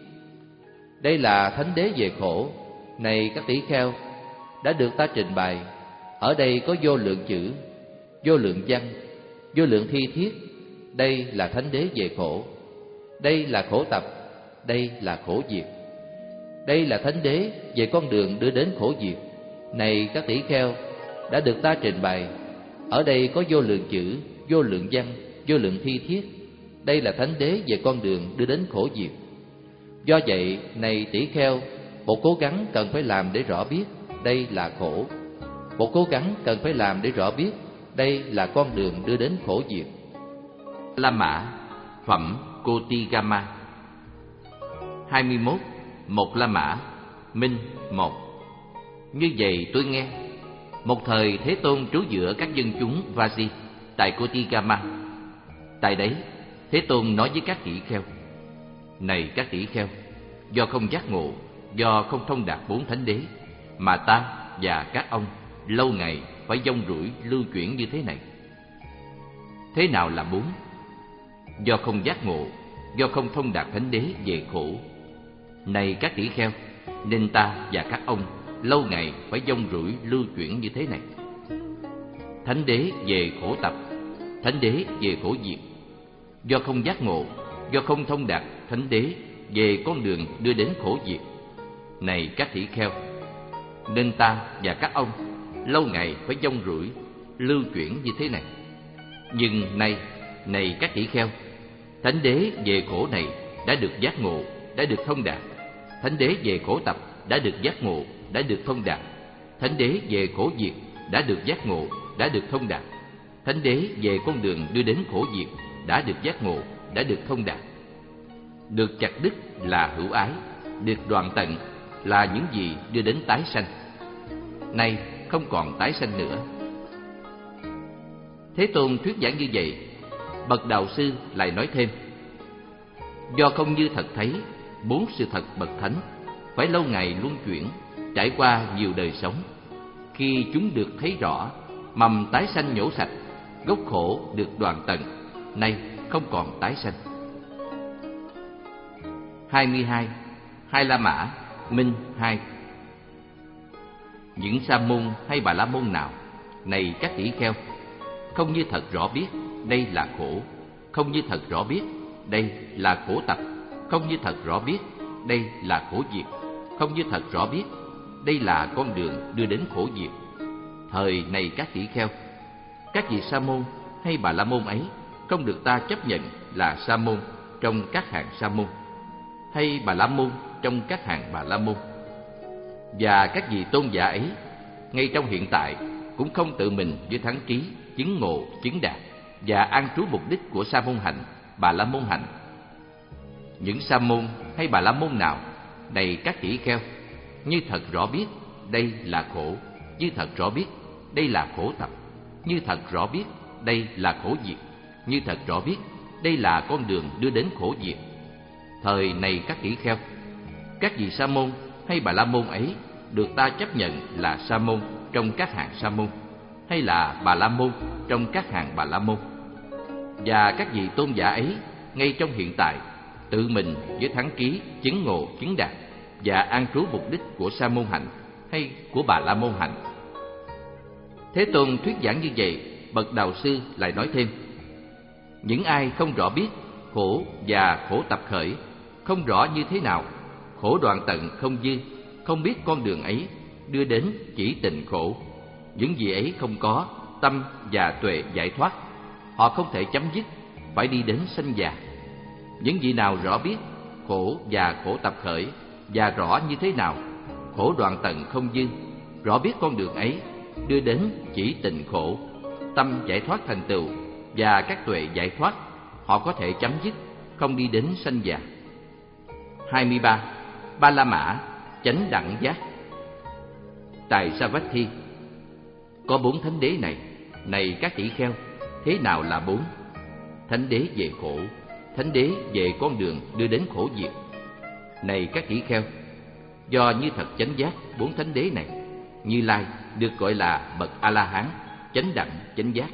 Đây là thánh đế về khổ. Này các tỷ kheo, đã được ta trình bày. Ở đây có vô lượng chữ, vô lượng văn, vô lượng thi thiết. Đây là thánh đế về khổ. đây là khổ tập, đây là khổ diệt. Đây là thánh đế về con đường đưa đến khổ diệt. Này các tỷ kheo, đã được ta trình bày. Ở đây có vô lượng chữ, vô lượng văn, vô lượng thi thiết. Đây là thánh đế về con đường đưa đến khổ diệt. Do vậy, này tỷ kheo, một cố gắng cần phải làm để rõ biết đây là khổ. Một cố gắng cần phải làm để rõ biết đây là con đường đưa đến khổ diệt. La Mã, phẩm Kotigama. hai mươi mốt. Một La Mã, Minh một. Như vậy tôi nghe, một thời Thế Tôn trú giữa các dân chúng Vaji tại Kotigama. Tại đấy, Thế Tôn nói với các tỷ kheo: Này các tỷ kheo, do không giác ngộ, do không thông đạt bốn thánh đế, mà ta và các ông lâu ngày phải dông rủi lưu chuyển như thế này. Thế nào là bốn? Do không giác ngộ, do không thông đạt thánh đế về khổ. Này các tỷ kheo, nên ta và các ông lâu ngày phải dông rủi lưu chuyển như thế này. Thánh đế về khổ tập, thánh đế về khổ diệt. Do không giác ngộ, do không thông đạt thánh đế về con đường đưa đến khổ diệt. Này các tỷ kheo, nên ta và các ông lâu ngày phải dông rủi lưu chuyển như thế này. Nhưng nay, này các tỷ kheo, thánh đế về khổ này đã được giác ngộ, đã được thông đạt. Thánh đế về khổ tập đã được giác ngộ, đã được thông đạt. Thánh đế về khổ diệt đã được giác ngộ, đã được thông đạt. Thánh đế về con đường đưa đến khổ diệt đã được giác ngộ, đã được thông đạt. Được chặt đứt là hữu ái, được đoạn tận là những gì đưa đến tái sanh. Nay không còn tái sanh nữa. Thế Tôn thuyết giảng như vậy, bậc đạo sư lại nói thêm: Do không như thật thấy bốn sự thật bậc thánh, phải lâu ngày luân chuyển, trải qua nhiều đời sống. Khi chúng được thấy rõ, mầm tái sanh nhổ sạch, gốc khổ được đoạn tận, nay không còn tái sanh. hai mươi hai. Hai La Mã, Minh hai. Những sa môn hay bà la môn nào, này các tỷ kheo, không như thật rõ biết đây là khổ, không như thật rõ biết đây là khổ tập, không như thật rõ biết đây là khổ diệt, không như thật rõ biết đây là con đường đưa đến khổ diệt. Thời này các tỷ kheo, các vị sa môn hay bà la môn ấy không được ta chấp nhận là sa môn trong các hàng sa môn, hay bà la môn trong các hàng bà la môn. Và các vị tôn giả ấy ngay trong hiện tại cũng không tự mình với thắng trí chứng ngộ, chứng đạt và an trú mục đích của sa môn hạnh, bà la môn hạnh. Những sa môn hay bà la môn nào, này các tỷ kheo, như thật rõ biết đây là khổ, như thật rõ biết đây là khổ tập, như thật rõ biết đây là khổ diệt, như thật rõ biết đây là con đường đưa đến khổ diệt. Thời này các tỷ kheo, các vị sa môn hay bà la môn ấy được ta chấp nhận là sa môn trong các hàng sa môn, hay là bà la môn trong các hàng bà la môn. Và các vị tôn giả ấy ngay trong hiện tại tự mình với thắng trí chứng ngộ, chứng đạt và an trú mục đích của sa môn hạnh hay của bà la môn hạnh. Thế Tôn thuyết giảng như vậy, bậc đạo sư lại nói thêm: Những ai không rõ biết khổ và khổ tập khởi, không rõ như thế nào khổ đoạn tận không dư, không biết con đường ấy đưa đến chỉ tình khổ, những gì ấy không có tâm và tuệ giải thoát, họ không thể chấm dứt, phải đi đến sanh già. Những vị nào rõ biết khổ và khổ tập khởi, và rõ như thế nào khổ đoạn tận không dư, rõ biết con đường ấy đưa đến chỉ tình khổ, tâm giải thoát thành tựu và các tuệ giải thoát, họ có thể chấm dứt, không đi đến sanh già. hai mươi ba. Ba La Mã, chánh đẳng giác. Tại Savatthi có bốn thánh đế này, này các tỷ kheo, thế nào là bốn? Thánh đế về khổ, thánh đế về con đường đưa đến khổ diệt. Này các tỷ kheo, do như thật chánh giác bốn thánh đế này, Như Lai được gọi là bậc A La Hán, chánh đẳng chánh giác.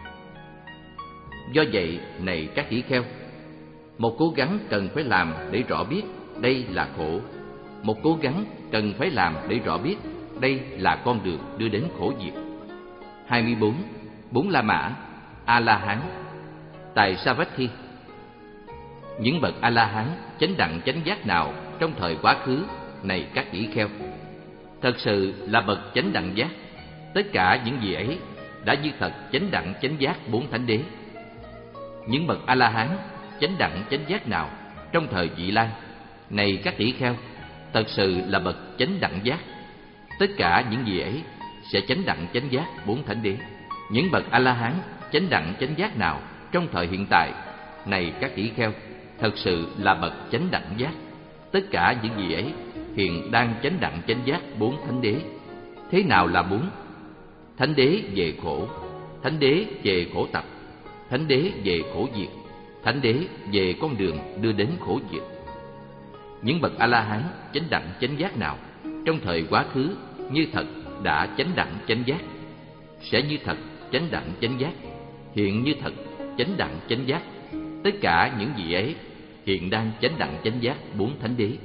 Do vậy, này các tỷ kheo, một cố gắng cần phải làm để rõ biết đây là khổ, một cố gắng cần phải làm để rõ biết đây là con đường đưa đến khổ diệt. hai mươi bốn. Bốn La Mã, A La Hán. Tại Savatthi Những bậc A-la-hán chánh đẳng chánh giác nào trong thời quá khứ, này các tỷ kheo, thật sự là bậc chánh đẳng giác. Tất cả những gì ấy đã như thật chánh đẳng chánh giác bốn thánh đế. Những bậc A-la-hán chánh đẳng chánh giác nào trong thời vị lai, này các tỷ kheo, thật sự là bậc chánh đẳng giác. Tất cả những gì ấy sẽ chánh đẳng chánh giác bốn thánh đế. Những bậc A-la-hán chánh đẳng chánh giác nào trong thời hiện tại, này các tỷ kheo, thật sự là bậc chánh đẳng giác. Tất cả những gì ấy hiện đang chánh đẳng chánh giác bốn thánh đế. Thế nào là bốn? Thánh đế về khổ, thánh đế về khổ tập, thánh đế về khổ diệt, thánh đế về con đường đưa đến khổ diệt. Những bậc A-la-hán chánh đẳng chánh giác nào trong thời quá khứ như thật đã chánh đẳng chánh giác, sẽ như thật chánh đẳng chánh giác, hiện như thật chánh đẳng chánh giác. Tất cả những gì ấy hiện đang chánh đẳng chánh giác bốn thánh đế.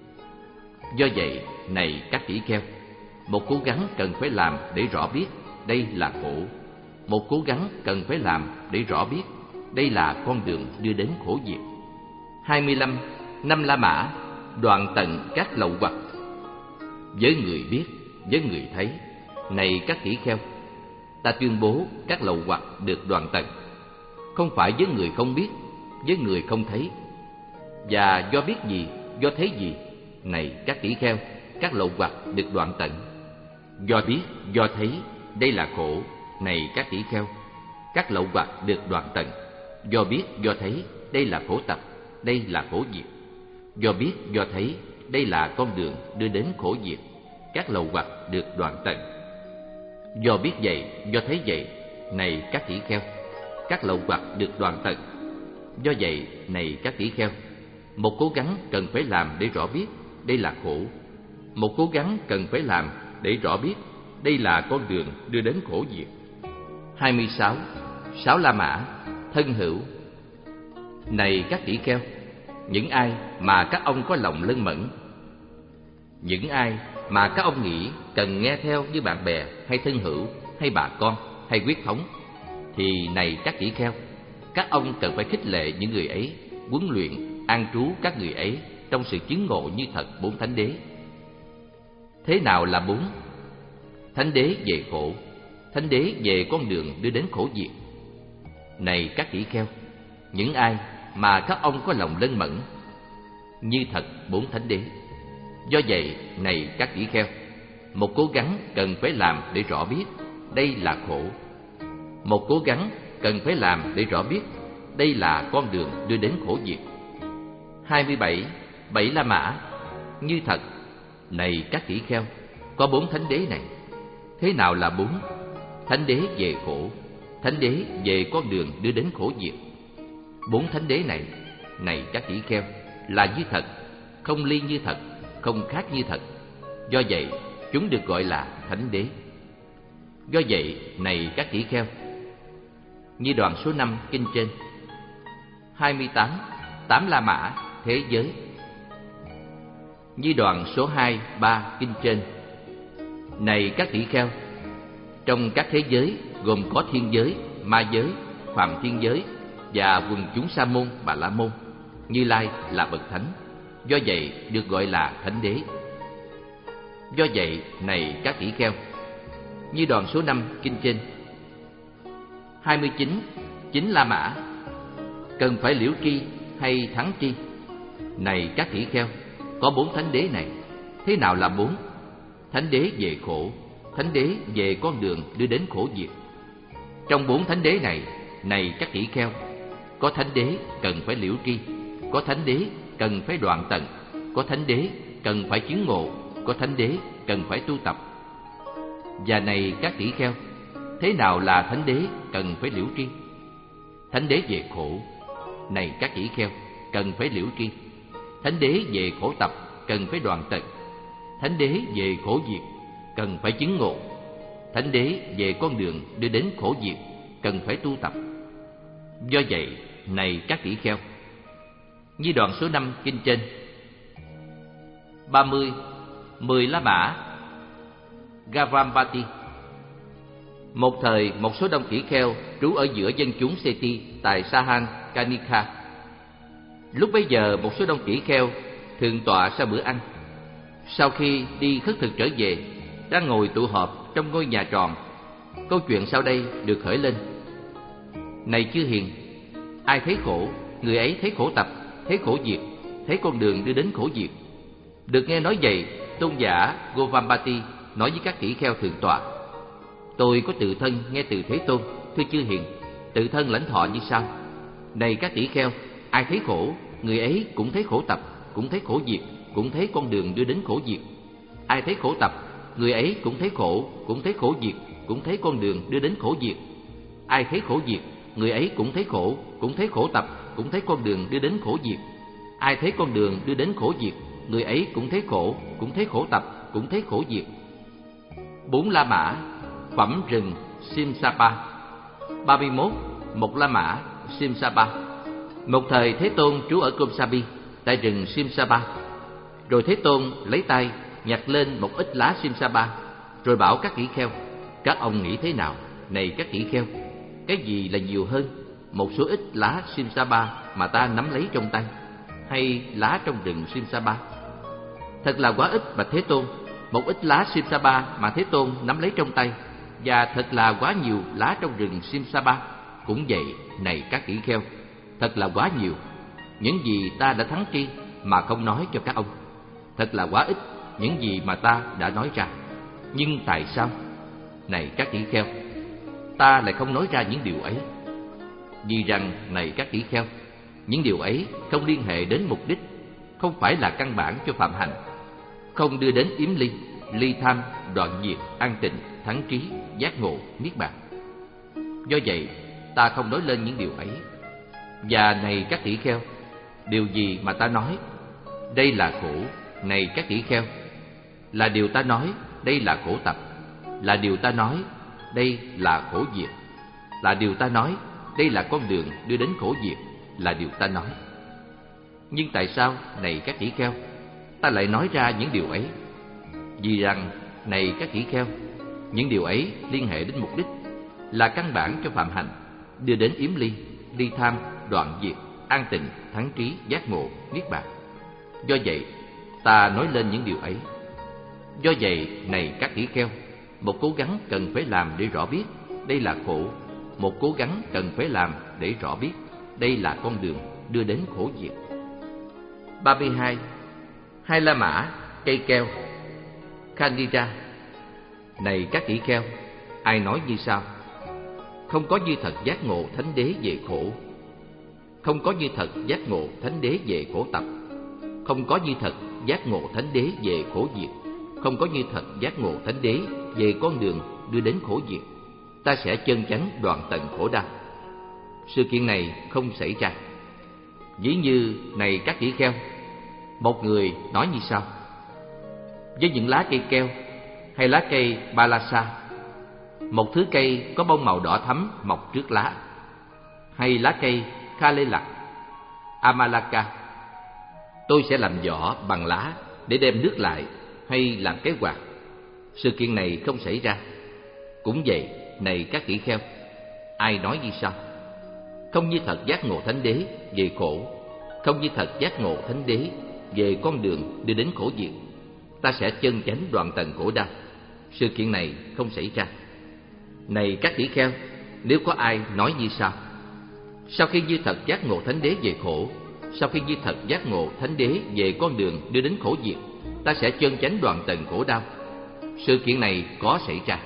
Do vậy, này các tỷ kheo, một cố gắng cần phải làm để rõ biết đây là khổ. Một cố gắng cần phải làm để rõ biết đây là con đường đưa đến khổ diệt. hai mươi lăm. Năm La Mã đoạn tận các lậu hoặc. Với người biết, với người thấy, này các tỷ kheo, ta tuyên bố các lậu hoặc được đoạn tận. Không phải với người không biết, với người không thấy. Và do biết gì, do thấy gì, này các tỷ kheo, các lậu hoặc được đoạn tận. Do biết, do thấy, đây là khổ, này các tỷ kheo, các lậu hoặc được đoạn tận. Do biết, do thấy, đây là khổ tập, đây là khổ diệt. Do biết, do thấy, đây là con đường đưa đến khổ diệt, các lậu hoặc được đoạn tận. Do biết vậy, do thấy vậy, này các tỷ kheo, các lậu hoặc được đoạn tận. Do vậy, này các tỷ kheo, một cố gắng cần phải làm để rõ biết đây là khổ. Một cố gắng cần phải làm để rõ biết đây là con đường đưa đến khổ diệt. hai mươi sáu. Sáu La Mã thân hữu. Này các tỷ kheo, những ai mà các ông có lòng lân mẫn, những ai mà các ông nghĩ cần nghe theo như bạn bè hay thân hữu hay bà con hay huyết thống, thì này các tỷ kheo, các ông cần phải khích lệ những người ấy, huấn luyện, an trú các người ấy trong sự chứng ngộ như thật bốn thánh đế. Thế nào là bốn? Thánh đế về khổ, thánh đế về con đường đưa đến khổ diệt. Này các tỷ kheo, những ai mà các ông có lòng lân mẫn, như thật bốn thánh đế. Do vậy, này các tỷ kheo, một cố gắng cần phải làm để rõ biết đây là khổ. Một cố gắng cần phải làm để rõ biết đây là con đường đưa đến khổ diệt. hai mươi bảy. Bảy La Mã như thật. Này các tỷ kheo, có bốn thánh đế này. Thế nào là bốn? Thánh đế về khổ, thánh đế về con đường đưa đến khổ diệt. Bốn thánh đế này, này các tỷ kheo, là như thật, không ly như thật, không khác như thật. Do vậy, chúng được gọi là thánh đế. Do vậy, này các tỷ kheo, như đoạn số năm kinh trên. hai mươi tám. Tám La Mã thế giới. Như đoạn số hai, ba kinh trên. Này các tỷ kheo, trong các thế giới gồm có thiên giới, ma giới, phàm thiên giới và quần chúng sa môn, bà la môn, Như Lai là bậc thánh. Do vậy được gọi là thánh đế. Do vậy, này các tỷ kheo, như đoạn số năm kinh trên. hai mươi chín. Chín La Mã cần phải liễu tri hay thắng tri. Này các tỷ kheo, có bốn thánh đế này. Thế nào là bốn? Thánh đế về khổ, thánh đế về con đường đưa đến khổ diệt. Trong bốn thánh đế này, này các tỷ kheo, có thánh đế cần phải liễu tri, có thánh đế cần phải đoạn tận, có thánh đế cần phải chứng ngộ, có thánh đế cần phải tu tập. Và này các tỷ kheo, thế nào là thánh đế cần phải liễu tri? Thánh đế về khổ, này các tỷ kheo, cần phải liễu tri. Thánh đế về khổ tập, cần phải đoạn tận. Thánh đế về khổ diệt, cần phải chứng ngộ. Thánh đế về con đường đưa đến khổ diệt, cần phải tu tập. Do vậy, này các tỷ kheo, như đoạn số năm kinh trên. ba mươi. Mười La Mã Gavampati. Một thời, một số đông tỷ kheo trú ở giữa dân chúng Seti tại Sahan Kanika. Lúc bấy giờ một số đông tỷ kheo thường tọa sau bữa ăn, sau khi đi khất thực trở về, đang ngồi tụ họp trong ngôi nhà tròn. Câu chuyện sau đây được khởi lên: Này chư hiền, ai thấy khổ, người ấy thấy khổ tập, thấy khổ diệt, thấy con đường đưa đến khổ diệt. Được nghe nói vậy, tôn giả Govambati nói với các tỷ kheo thượng tọa: Tôi có tự thân nghe từ Thế Tôn, thưa chư hiền, tự thân lãnh thọ như sau: Này các tỷ kheo, ai thấy khổ, người ấy cũng thấy khổ tập, cũng thấy khổ diệt, cũng thấy con đường đưa đến khổ diệt. Ai thấy khổ tập, người ấy cũng thấy khổ, cũng thấy khổ diệt, cũng thấy con đường đưa đến khổ diệt. Ai thấy khổ diệt, người ấy cũng thấy khổ, cũng thấy khổ tập, cũng thấy con đường đưa đến khổ diệt. Ai thấy con đường đưa đến khổ diệt, người ấy cũng thấy khổ, cũng thấy khổ tập, cũng thấy khổ diệt. Bốn La Mã, phẩm rừng Simsapa. Ba mươi mốt. Một La Mã, Simsapa. Một thời Thế Tôn trú ở Komsabi, tại rừng Simsapa. Rồi Thế Tôn lấy tay nhặt lên một ít lá Simsapa, rồi bảo các tỷ kheo: Các ông nghĩ thế nào? Này các tỷ kheo, cái gì là nhiều hơn, một số ít lá Simsapa mà ta nắm lấy trong tay, hay lá trong rừng Simsapa? Thật là quá ít bạch Thế Tôn, một ít lá Simsapa mà Thế Tôn nắm lấy trong tay, và thật là quá nhiều lá trong rừng Simsapa. Cũng vậy, này các tỷ kheo, thật là quá nhiều. Những gì ta đã thắng tri mà không nói cho các ông, thật là quá ít những gì mà ta đã nói ra. Nhưng tại sao, này các tỷ kheo, ta lại không nói ra những điều ấy? Vì rằng, này các tỷ kheo, những điều ấy không liên hệ đến mục đích, không phải là căn bản cho phạm hành, không đưa đến yếm ly, ly tham, đoạn diệt, an tịnh, thắng trí, giác ngộ, niết bàn. Do vậy, ta không nói lên những điều ấy. Và này các tỷ kheo, điều gì mà ta nói, đây là khổ, này các tỷ kheo, là điều ta nói, đây là khổ tập, là điều ta nói, đây là khổ diệt, là điều ta nói, đây là con đường đưa đến khổ diệt, là điều ta nói. Nhưng tại sao, này các tỷ kheo, ta lại nói ra những điều ấy? Vì rằng, này các tỷ kheo, những điều ấy liên hệ đến mục đích, là căn bản cho phạm hành, đưa đến yếm ly, ly tham, đoạn diệt, an tịnh, thắng trí, giác ngộ, niết bàn. Do vậy, ta nói lên những điều ấy. Do vậy, này các tỷ kheo, một cố gắng cần phải làm để rõ biết đây là khổ, một cố gắng cần phải làm để rõ biết đây là con đường đưa đến khổ diệt. Ba mươi hai. Hai La Mã, cây keo, Khandira. Này các tỷ kheo, ai nói như sau: Không có như thật giác ngộ thánh đế về khổ, không có như thật giác ngộ thánh đế về khổ tập, không có như thật giác ngộ thánh đế về khổ diệt, không có như thật giác ngộ thánh đế về con đường đưa đến khổ diệt. Ta sẽ chân chánh đoạn tận khổ đau. Sự kiện này không xảy ra. Ví như, này các tỷ kheo, một người nói như sau: Với những lá cây keo hay lá cây balasa, một thứ cây có bông màu đỏ thắm mọc trước lá, hay lá cây kale lạc, amalaka, tôi sẽ làm vỏ bằng lá để đem nước lại, hay làm cái quạt. Sự kiện này không xảy ra. Cũng vậy, này các tỷ kheo, ai nói như sau: Không như thật giác ngộ thánh đế về khổ, không như thật giác ngộ thánh đế về con đường đưa đến khổ diệt, ta sẽ chân chánh đoạn tận khổ đau. Sự kiện này không xảy ra. Này các tỷ kheo, nếu có ai nói như sau: Sau khi như thật giác ngộ thánh đế về khổ, sau khi như thật giác ngộ thánh đế về con đường đưa đến khổ diệt, ta sẽ chân chánh đoạn tận khổ đau. Sự kiện này có xảy ra.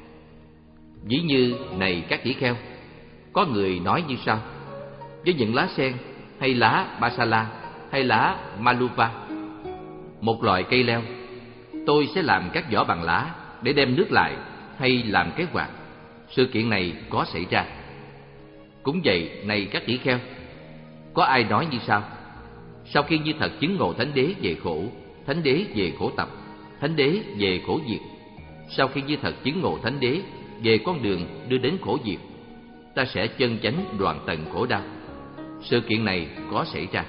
Ví như, này các tỷ kheo, có người nói như sau: Với những lá sen, hay lá basala, hay lá maluva, một loại cây leo, tôi sẽ làm các vỏ bằng lá để đem nước lại, hay làm cái quạt. Sự kiện này có xảy ra. Cũng vậy, này các tỷ kheo, có ai nói như sau: Sau khi như thật chứng ngộ thánh đế về khổ, thánh đế về khổ tập, thánh đế về khổ diệt, sau khi như thật chứng ngộ thánh đế về con đường đưa đến khổ diệt, ta sẽ chân chánh đoạn tận khổ đau. Sự kiện này có xảy ra.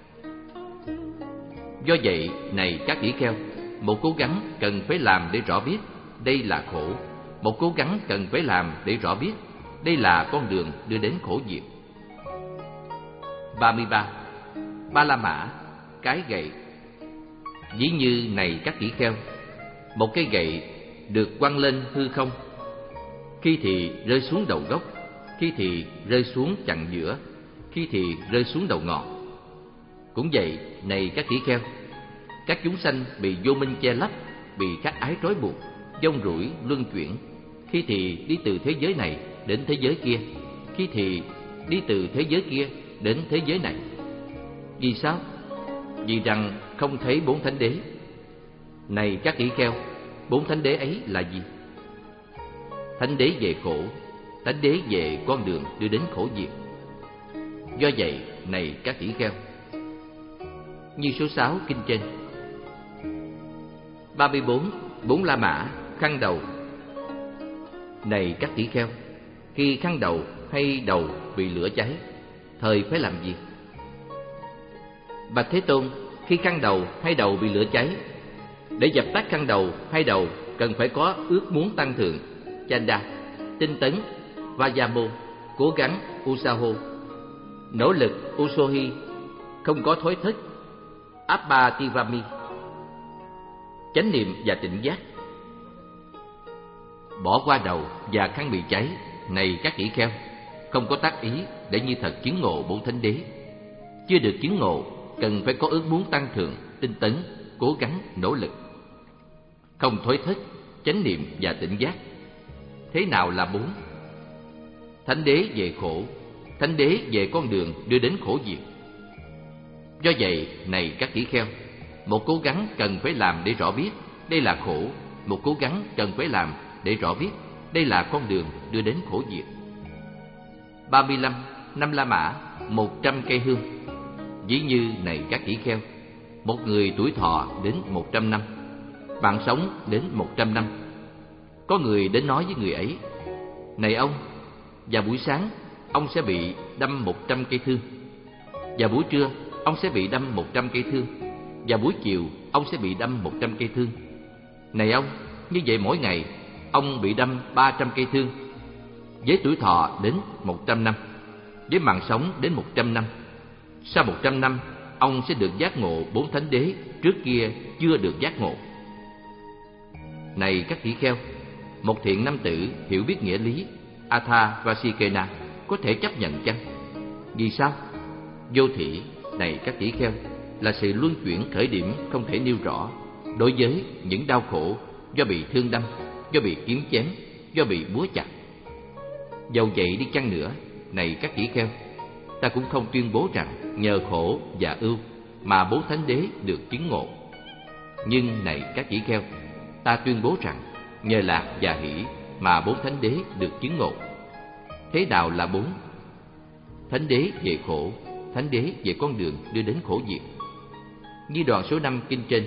Do vậy, này các tỷ kheo, một cố gắng cần phải làm để rõ biết đây là khổ, một cố gắng cần phải làm để rõ biết đây là con đường đưa đến khổ diệt. Ba mươi ba. Ba La Mã, cái gậy. Ví như này các tỷ kheo, một cây gậy được quăng lên hư không, khi thì rơi xuống đầu gốc, khi thì rơi xuống chặn giữa, khi thì rơi xuống đầu ngọn. Cũng vậy, này các tỷ kheo, các chúng sanh bị vô minh che lấp, bị các ái trói buộc, vong rủi luân chuyển, khi thì đi từ thế giới này đến thế giới kia, khi thì đi từ thế giới kia đến thế giới này. Vì sao? Vì rằng không thấy bốn thánh đế. Này các tỷ kheo, bốn thánh đế ấy là gì? Thánh đế về khổ, thánh đế về con đường đưa đến khổ diệt. Do vậy, này các tỷ kheo, như số sáu kinh trên. Ba mươi bốn, bốn La Mã, khăn đầu. Này các tỷ kheo, khi khăn đầu hay đầu bị lửa cháy, thời phải làm gì? Bạch Thế Tôn, khi khăn đầu hay đầu bị lửa cháy, để dập tắt khăn đầu hay đầu cần phải có ước muốn tăng thượng, chanda, tinh tấn, vajamo, cố gắng, usaho, nỗ lực, usohi, không có thối thức, abbativami, chánh niệm và tỉnh giác. Bỏ qua đầu và khăn bị cháy, này các tỷ kheo, không có tác ý để như thật chứng ngộ bốn thánh đế. Chưa được chứng ngộ, cần phải có ước muốn tăng thượng, tinh tấn, cố gắng, nỗ lực. Không thối thức, chánh niệm và tỉnh giác. Thế nào là bốn? Thánh đế về khổ, thánh đế về con đường đưa đến khổ diệt. Do vậy, này các tỷ kheo, một cố gắng cần phải làm để rõ biết đây là khổ, một cố gắng cần phải làm để rõ biết đây là con đường đưa đến khổ diệt. Ba mươi lăm, năm La Mã, một trăm cây hương. Ví như này các tỷ kheo, một người tuổi thọ đến một trăm năm, bạn sống đến một trăm năm. Có người đến nói với người ấy: này ông, vào buổi sáng ông sẽ bị đâm một trăm cây thương, vào buổi trưa ông sẽ bị đâm một trăm cây thương, vào buổi chiều ông sẽ bị đâm một trăm cây thương. Này ông, như vậy mỗi ngày ông bị đâm ba trăm cây thương. Với tuổi thọ đến một trăm năm, với mạng sống đến một trăm năm, sau một trăm năm ông sẽ được giác ngộ bốn thánh đế trước kia chưa được giác ngộ. Này các tỷ kheo, một thiện nam tử hiểu biết nghĩa lý Atha Vasikena có thể chấp nhận chăng? Vì sao? Vô thỉ, này các tỷ kheo, là sự luân chuyển khởi điểm không thể nêu rõ đối với những đau khổ do bị thương đâm, do bị kiếm chém, do bị búa chặt. Dầu vậy đi chăng nữa, này các tỷ kheo, ta cũng không tuyên bố rằng nhờ khổ và ưu mà bốn thánh đế được chứng ngộ. Nhưng này các tỷ kheo, ta tuyên bố rằng nhờ lạc và hỷ mà bốn thánh đế được chứng ngộ. Thế nào là bốn? Thánh đế về khổ, thánh đế về con đường đưa đến khổ diệt. Như đoạn số năm kinh trên.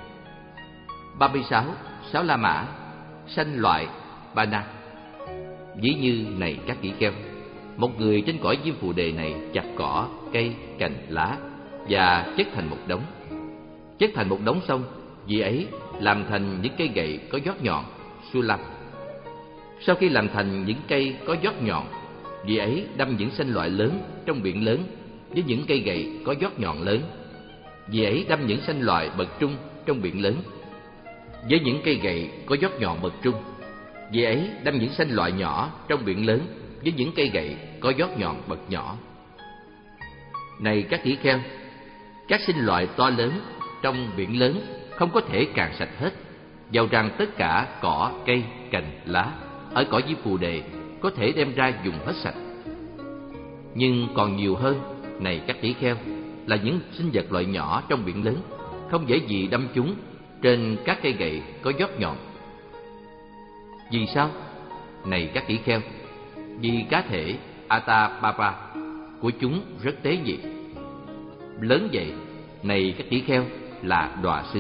Ba mươi sáu, sáu La Mã, sanh loại, Bana. Ví như này các tỷ kheo, một người trên cõi diêm phù đề này chặt cỏ, cây, cành, lá và chất thành một đống. Chất thành một đống xong, vị ấy làm thành những cây gậy có vót nhọn, sulam. Sau khi làm thành những cây có vót nhọn, vị ấy đâm những sanh loại lớn trong biển lớn với những cây gậy có vót nhọn lớn. Vị ấy đâm những sanh loại bậc trung trong biển lớn với những cây gậy có vót nhọn bậc trung. Vị ấy đâm những sanh loại nhỏ trong biển lớn với những cây gậy có vót nhọn bậc nhỏ. Này các tỷ kheo, các sinh loại to lớn trong biển lớn không có thể càn sạch hết, dầu rằng tất cả cỏ, cây, cành, lá ở cõi diêm phù đề có thể đem ra dùng hết sạch. Nhưng còn nhiều hơn, này các tỷ kheo, là những sinh vật loại nhỏ trong biển lớn không dễ gì đâm chúng trên các cây gậy có vót nhọn. Vì sao? Này các tỷ kheo, vì cá thể Atapapa của chúng rất tế nhị. Lớn vậy, này các tỷ kheo, là đọa xứ.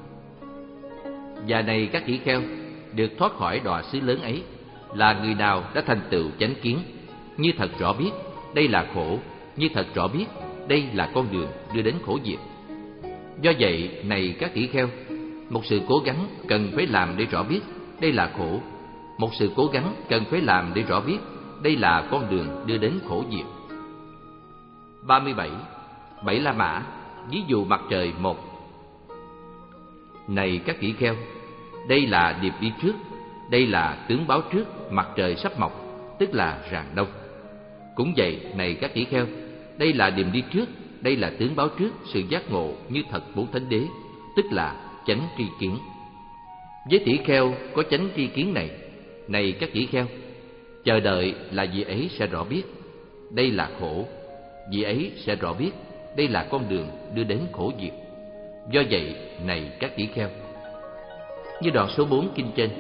Và này các tỷ kheo, được thoát khỏi đọa xứ lớn ấy là người nào đã thành tựu chánh kiến, như thật rõ biết đây là khổ, như thật rõ biết đây là con đường đưa đến khổ diệt. Do vậy, này các tỷ kheo, một sự cố gắng cần phải làm để rõ biết đây là khổ, một sự cố gắng cần phải làm để rõ biết đây là con đường đưa đến khổ diệt. Ba mươi bảy. Bảy La Mã, ví dụ mặt trời một. Này các tỷ kheo, đây là điệp đi trước, đây là tướng báo trước mặt trời sắp mọc, tức là rạng đông. Cũng vậy, này các tỷ kheo, đây là điềm đi trước, đây là tướng báo trước sự giác ngộ như thật bốn thánh đế, tức là chánh tri kiến. Với tỷ kheo có chánh tri kiến này, này các tỷ kheo, chờ đợi là vị ấy sẽ rõ biết, đây là khổ. Vị ấy sẽ rõ biết, đây là con đường đưa đến khổ diệt. Do vậy, này các tỷ kheo, như đoạn số bốn kinh trên.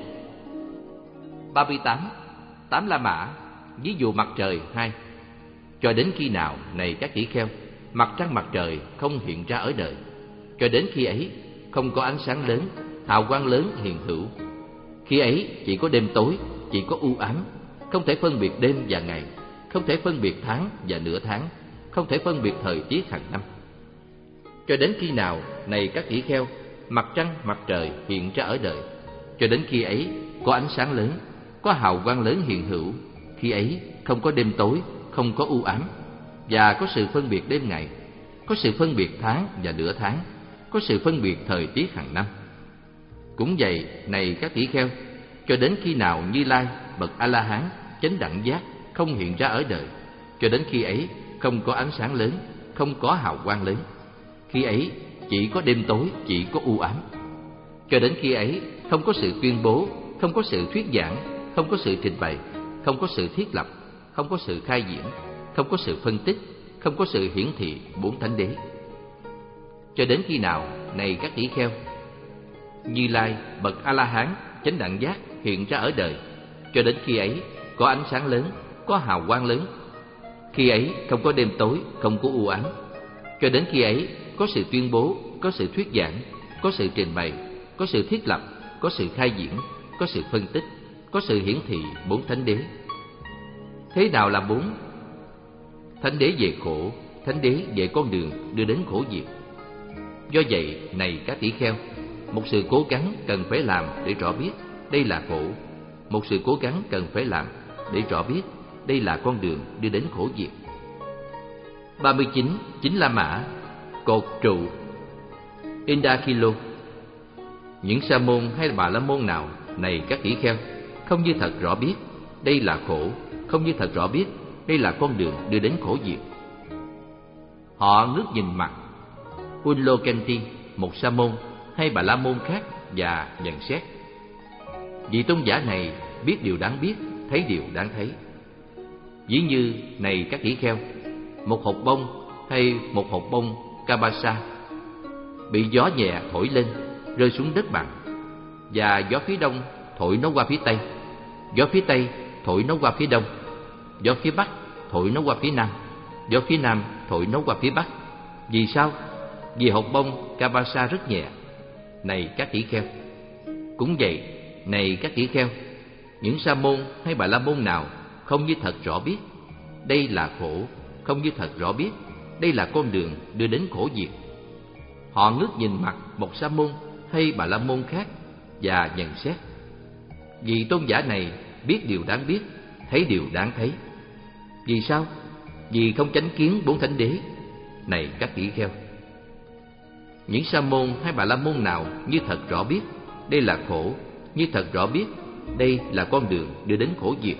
Ba mươi tám. Tám La Mã, ví dụ mặt trời hai. Cho đến khi nào, này các tỷ kheo, mặt trăng mặt trời không hiện ra ở đời, cho đến khi ấy không có ánh sáng lớn, hào quang lớn hiện hữu. Khi ấy chỉ có đêm tối, chỉ có u ám, không thể phân biệt đêm và ngày, không thể phân biệt tháng và nửa tháng, không thể phân biệt thời tiết hàng năm. Cho đến khi nào, này các tỷ kheo, mặt trăng mặt trời hiện ra ở đời, cho đến khi ấy có ánh sáng lớn, có hào quang lớn hiện hữu. Khi ấy không có đêm tối, không có u ám, và có sự phân biệt đêm ngày, có sự phân biệt tháng và nửa tháng, có sự phân biệt thời tiết hàng năm. Cũng vậy, này các tỷ kheo, cho đến khi nào Như Lai bậc A La Hán chánh đẳng giác không hiện ra ở đời, cho đến khi ấy không có ánh sáng lớn, không có hào quang lớn. Khi ấy chỉ có đêm tối, chỉ có u ám. Cho đến khi ấy không có sự tuyên bố, không có sự thuyết giảng, không có sự trình bày, không có sự thiết lập, không có sự khai diễn, không có sự phân tích, không có sự hiển thị bốn thánh đế. Cho đến khi nào, này các tỷ kheo, Như Lai bậc A La Hán chánh đẳng giác hiện ra ở đời, cho đến khi ấy có ánh sáng lớn, có hào quang lớn. Khi ấy không có đêm tối, không có u ám. Cho đến khi ấy có sự tuyên bố, có sự thuyết giảng, có sự trình bày, có sự thiết lập, có sự khai diễn, có sự phân tích, có sự hiển thị bốn thánh đế. Thế nào là bốn? Thánh đế về khổ, thánh đế về con đường đưa đến khổ diệt. Do vậy, này các tỷ kheo, một sự cố gắng cần phải làm để rõ biết đây là khổ, một sự cố gắng cần phải làm để rõ biết đây là con đường đưa đến khổ diệt. Ba mươi chín. Chính La Mã, cột trụ. Indakilo. Những sa môn hay bà la môn nào, này các tỷ kheo, không như thật rõ biết đây là khổ, không như thật rõ biết đây là con đường đưa đến khổ diệt, họ ngước nhìn mặt Ullokenti, một sa môn hay bà la môn khác, và nhận xét: vị tôn giả này biết điều đáng biết, thấy điều đáng thấy. Ví như, này các tỷ kheo, một hột bông hay một hột bông Kabasa bị gió nhẹ thổi lên, rơi xuống đất bằng, và gió phía đông thổi nó qua phía tây, gió phía tây thổi nó qua phía đông, gió phía bắc thổi nó qua phía nam, gió phía nam thổi nó qua phía bắc. Vì sao? Vì hột bông Kabasa rất nhẹ. Này các tỷ kheo, cũng vậy, này các tỷ kheo, những sa môn hay bà la môn nào không như thật rõ biết đây là khổ, không như thật rõ biết đây là con đường đưa đến khổ diệt, họ ngước nhìn mặt một sa môn hay bà la môn khác và nhận xét: vì tôn giả này biết điều đáng biết, thấy điều đáng thấy. Vì sao? Vì không chánh kiến bốn thánh đế. Này các tỷ kheo, những sa môn hay bà la môn nào như thật rõ biết đây là khổ, như thật rõ biết đây là con đường đưa đến khổ diệt,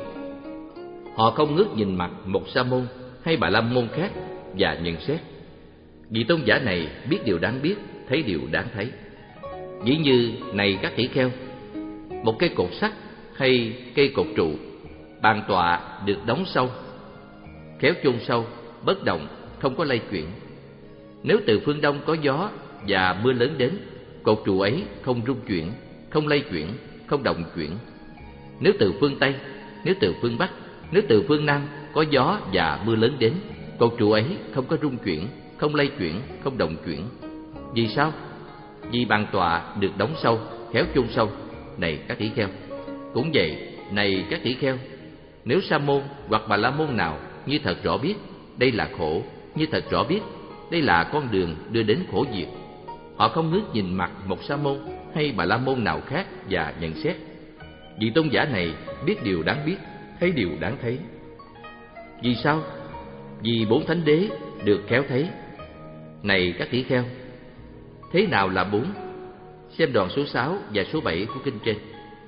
họ không ngước nhìn mặt một sa môn hay bà la môn khác và nhận xét: vị tôn giả này biết điều đáng biết, thấy điều đáng thấy. Ví như, này các tỷ kheo, một cây cột sắt hay cây cột trụ, bàn tọa được đóng sâu, khéo chôn sâu, bất động, không có lay chuyển. Nếu từ phương đông có gió và mưa lớn đến, cột trụ ấy không rung chuyển, không lay chuyển, không động chuyển. Nếu từ phương tây, nếu từ phương bắc, nếu từ phương nam có gió và mưa lớn đến, cột trụ ấy không có rung chuyển, không lay chuyển, không động chuyển. Vì sao? Vì bàn tọa được đóng sâu, khéo chôn sâu. Này các tỷ kheo, cũng vậy, này các tỷ kheo, nếu sa môn hoặc bà la môn nào như thật rõ biết đây là khổ, như thật rõ biết đây là con đường đưa đến khổ diệt, họ không ngước nhìn mặt một sa môn hay bà la môn nào khác và nhận xét: vị tôn giả này biết điều đáng biết, thấy điều đáng thấy. Vì sao? Vì bốn thánh đế được khéo thấy. Này các tỷ kheo, thế nào là bốn? Xem đoạn số sáu và số bảy của kinh trên.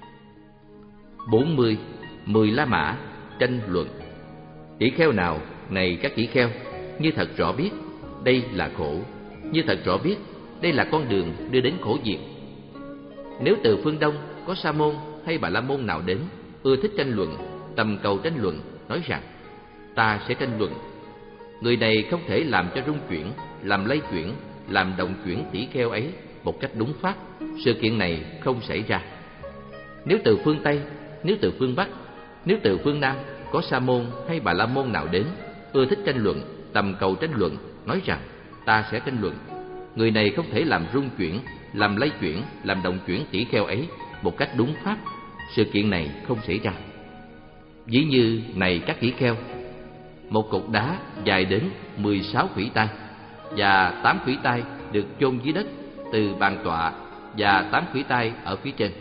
Bốn mươi, mười La Mã, tranh luận. Tỷ kheo nào, này các tỷ kheo, như thật rõ biết đây là khổ, như thật rõ biết đây là con đường đưa đến khổ diệt. Nếu từ phương Đông có Sa môn hay Bà La môn nào đến, ưa thích tranh luận, tầm cầu tranh luận, nói rằng ta sẽ tranh luận, người này không thể làm cho rung chuyển, làm lay chuyển, làm động chuyển tỷ kheo ấy một cách đúng pháp, sự kiện này không xảy ra. Nếu từ phương Tây, nếu từ phương Bắc, nếu từ phương Nam có Sa môn hay Bà La môn nào đến, ưa thích tranh luận, tầm cầu tranh luận, nói rằng ta sẽ tranh luận, người này không thể làm rung chuyển, làm lay chuyển, làm động chuyển tỷ kheo ấy một cách đúng pháp, sự kiện này không xảy ra. Ví như này các tỷ kheo, một cục đá dài đến mười sáu khuỷu tay và tám khuỷu tay được chôn dưới đất từ bàn tọa và tám khuỷu tay ở phía trên.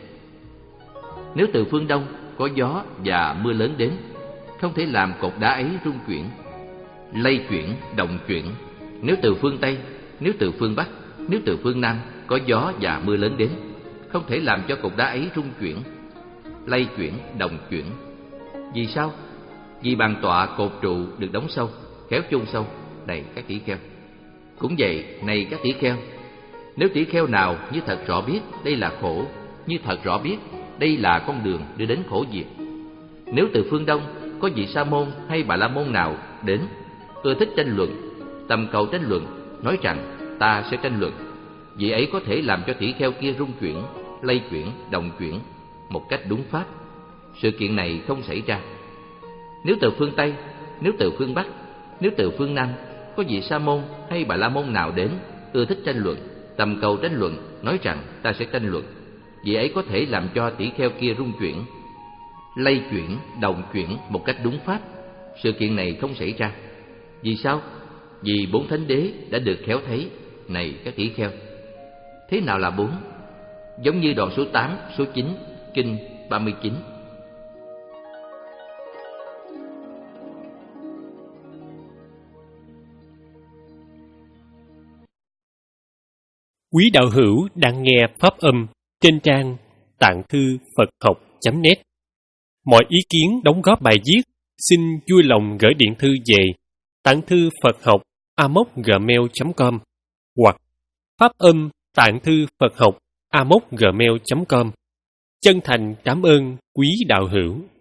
Nếu từ phương Đông có gió và mưa lớn đến, không thể làm cột đá ấy rung chuyển, lay chuyển, động chuyển. Nếu từ phương Tây, nếu từ phương Bắc, nếu từ phương Nam có gió và mưa lớn đến, không thể làm cho cột đá ấy rung chuyển, lay chuyển, động chuyển. Vì sao? Vì bàn tọa cột trụ được đóng sâu, khéo chôn sâu. Này các tỷ kheo, cũng vậy, này các tỷ kheo, nếu tỷ kheo nào như thật rõ biết đây là khổ, như thật rõ biết đây là con đường đưa đến khổ diệt. Nếu từ phương Đông có vị Sa môn hay Bà La môn nào đến, ưa thích tranh luận, tầm cầu tranh luận, nói rằng ta sẽ tranh luận, vị ấy có thể làm cho tỷ kheo kia rung chuyển, lay chuyển, động chuyển một cách đúng pháp, sự kiện này không xảy ra. Nếu từ phương Tây, nếu từ phương Bắc, nếu từ phương Nam có vị Sa môn hay Bà La môn nào đến, ưa thích tranh luận, tầm cầu tranh luận, nói rằng ta sẽ tranh luận, vị ấy có thể làm cho tỷ kheo kia rung chuyển, lay chuyển, động chuyển một cách đúng pháp, sự kiện này không xảy ra. Vì sao? Vì bốn thánh đế đã được khéo thấy. Này các tỷ kheo, thế nào là bốn? Giống như đoạn số tám, số chín, kinh ba mươi chín. Quý đạo hữu đang nghe pháp âm trên trang tạng thư Phật học chấm net. Mọi ý kiến đóng góp bài viết xin vui lòng gửi điện thư về tạng thư Phật học a m o c gmail chấm com hoặc pháp âm tạng thư Phật học a m o c gmail chấm com. Chân thành cảm ơn quý đạo hữu.